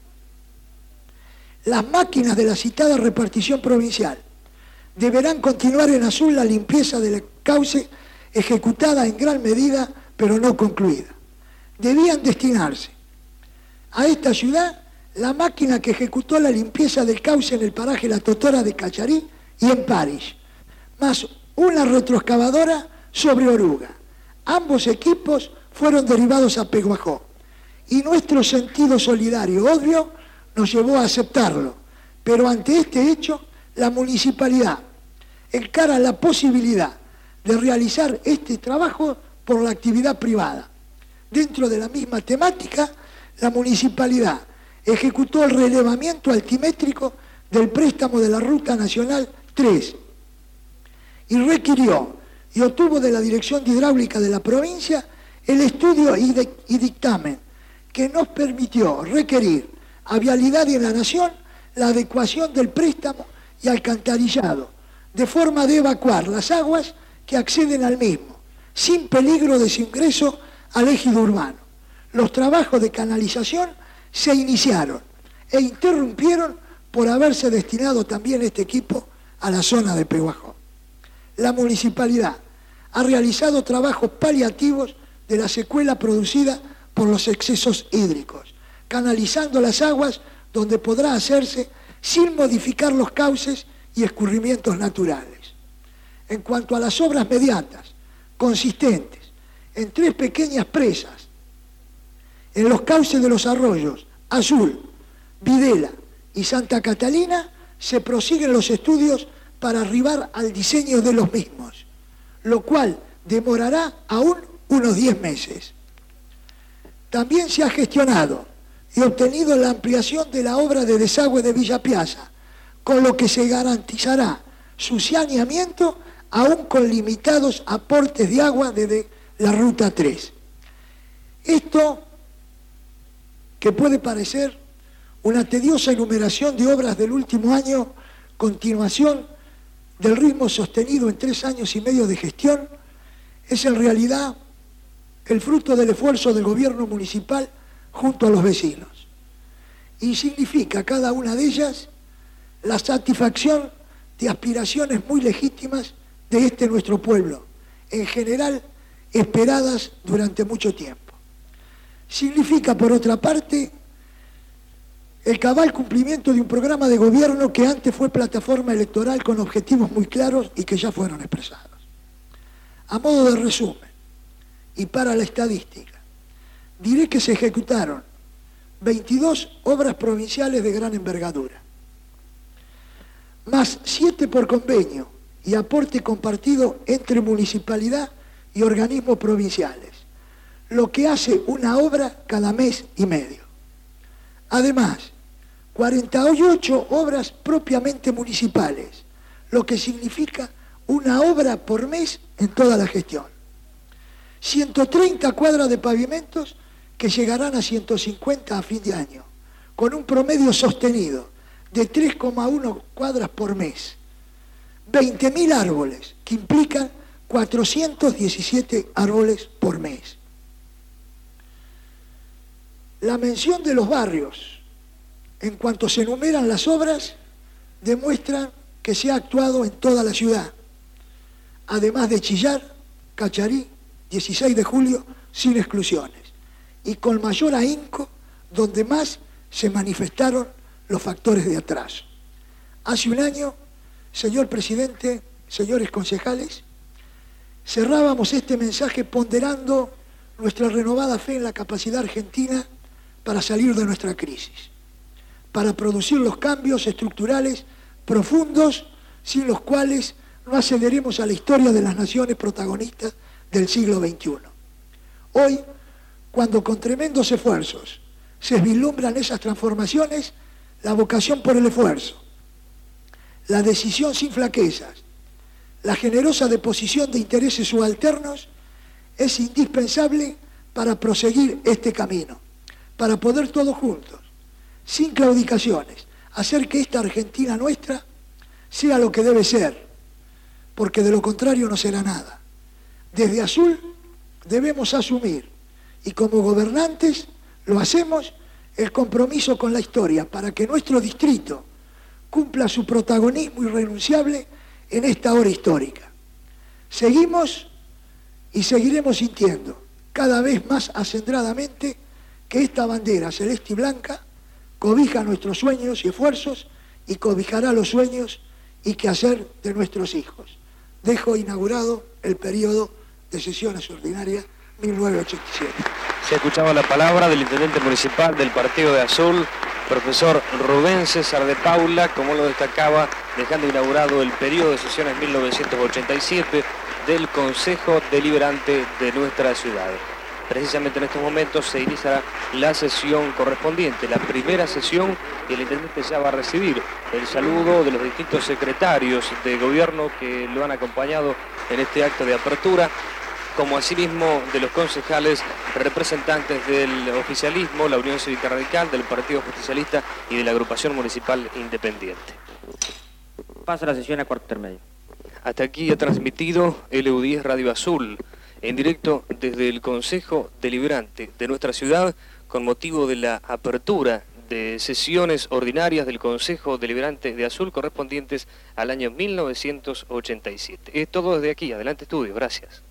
Las máquinas de la citada repartición provincial deberán continuar en Azul la limpieza del cauce ejecutada en gran medida pero no concluida. Debían destinarse a esta ciudad la máquina que ejecutó la limpieza del cauce en el paraje La Totora de Cacharí y en París, más una retroexcavadora sobre Oruga. Ambos equipos fueron derivados a Peguajó y nuestro sentido solidario obvio nos llevó a aceptarlo, pero ante este hecho la municipalidad encara la posibilidad de realizar este trabajo por la actividad privada. Dentro de la misma temática, la municipalidad ejecutó el relevamiento altimétrico del préstamo de la Ruta Nacional tres y requirió y obtuvo de la Dirección de Hidráulica de la provincia el estudio y, de, y dictamen que nos permitió requerir a Vialidad y en la Nación la adecuación del préstamo y alcantarillado, de forma de evacuar las aguas que acceden al mismo, sin peligro de su ingreso al ejido urbano. Los trabajos de canalización se iniciaron e interrumpieron por haberse destinado también este equipo a la zona de Peguajó. La municipalidad ha realizado trabajos paliativos de la secuela producida por los excesos hídricos, canalizando las aguas donde podrá hacerse sin modificar los cauces y escurrimientos naturales. En cuanto a las obras mediatas, consistentes en tres pequeñas presas, en los cauces de los arroyos Azul, Videla y Santa Catalina, se prosiguen los estudios para arribar al diseño de los mismos, lo cual demorará aún unos diez meses. También se ha gestionado y obtenido la ampliación de la obra de desagüe de Villa Piazza, con lo que se garantizará su saneamiento aún con limitados aportes de agua desde la Ruta tres. Esto, que puede parecer una tediosa enumeración de obras del último año, continuación del ritmo sostenido en tres años y medio de gestión, es en realidad el fruto del esfuerzo del gobierno municipal junto a los vecinos. Y significa cada una de ellas la satisfacción de aspiraciones muy legítimas de este nuestro pueblo, en general esperadas durante mucho tiempo. Significa, por otra parte, el cabal cumplimiento de un programa de gobierno que antes fue plataforma electoral con objetivos muy claros y que ya fueron expresados. A modo de resumen, y para la estadística, diré que se ejecutaron veintidós obras provinciales de gran envergadura, más siete por convenio y aporte compartido entre municipalidad y organismos provinciales, lo que hace una obra cada mes y medio. Además, cuarenta y ocho obras propiamente municipales, lo que significa una obra por mes en toda la gestión. ciento treinta cuadras de pavimentos que llegarán a ciento cincuenta a fin de año, con un promedio sostenido de tres coma uno cuadras por mes. veinte mil árboles, que implican cuatrocientos diecisiete árboles por mes. La mención de los barrios, en cuanto se enumeran las obras, demuestran que se ha actuado en toda la ciudad, además de Chillar, Cacharí, dieciséis de julio, sin exclusiones, y con mayor ahínco donde más se manifestaron los factores de atraso. Hace un año, señor presidente, señores concejales, cerrábamos este mensaje ponderando nuestra renovada fe en la capacidad argentina para salir de nuestra crisis, para producir los cambios estructurales profundos sin los cuales no accederemos a la historia de las naciones protagonistas del siglo veintiuno. Hoy, cuando con tremendos esfuerzos se vislumbran esas transformaciones, la vocación por el esfuerzo, la decisión sin flaquezas, la generosa deposición de intereses subalternos es indispensable para proseguir este camino, para poder todos juntos, sin claudicaciones, hacer que esta Argentina nuestra sea lo que debe ser, porque de lo contrario no será nada. Desde Azul debemos asumir, y como gobernantes lo hacemos, el compromiso con la historia para que nuestro distrito cumpla su protagonismo irrenunciable en esta hora histórica. Seguimos y seguiremos sintiendo cada vez más acendradamente que esta bandera celeste y blanca cobija nuestros sueños y esfuerzos y cobijará los sueños y quehacer de nuestros hijos. Dejo inaugurado el periodo de sesiones ordinarias mil novecientos ochenta y siete. Se ha escuchado la palabra del intendente municipal del Partido de Azul, profesor Rubén César de Paula, como lo destacaba, dejando inaugurado el periodo de sesiones mil novecientos ochenta y siete del Consejo Deliberante de nuestra ciudad. Precisamente en estos momentos se iniciará la sesión correspondiente, la primera sesión, y el intendente ya va a recibir el saludo de los distintos secretarios de gobierno que lo han acompañado en este acto de apertura, como asimismo de los concejales representantes del oficialismo, la Unión Cívica Radical, del Partido Justicialista y de la Agrupación Municipal Independiente. Pasa la sesión a cuarto intermedio. Hasta aquí ha transmitido L U diez Radio Azul, en directo desde el Consejo Deliberante de nuestra ciudad, con motivo de la apertura de sesiones ordinarias del Consejo Deliberante de Azul correspondientes al año mil novecientos ochenta y siete. Es todo desde aquí. Adelante, estudio. Gracias.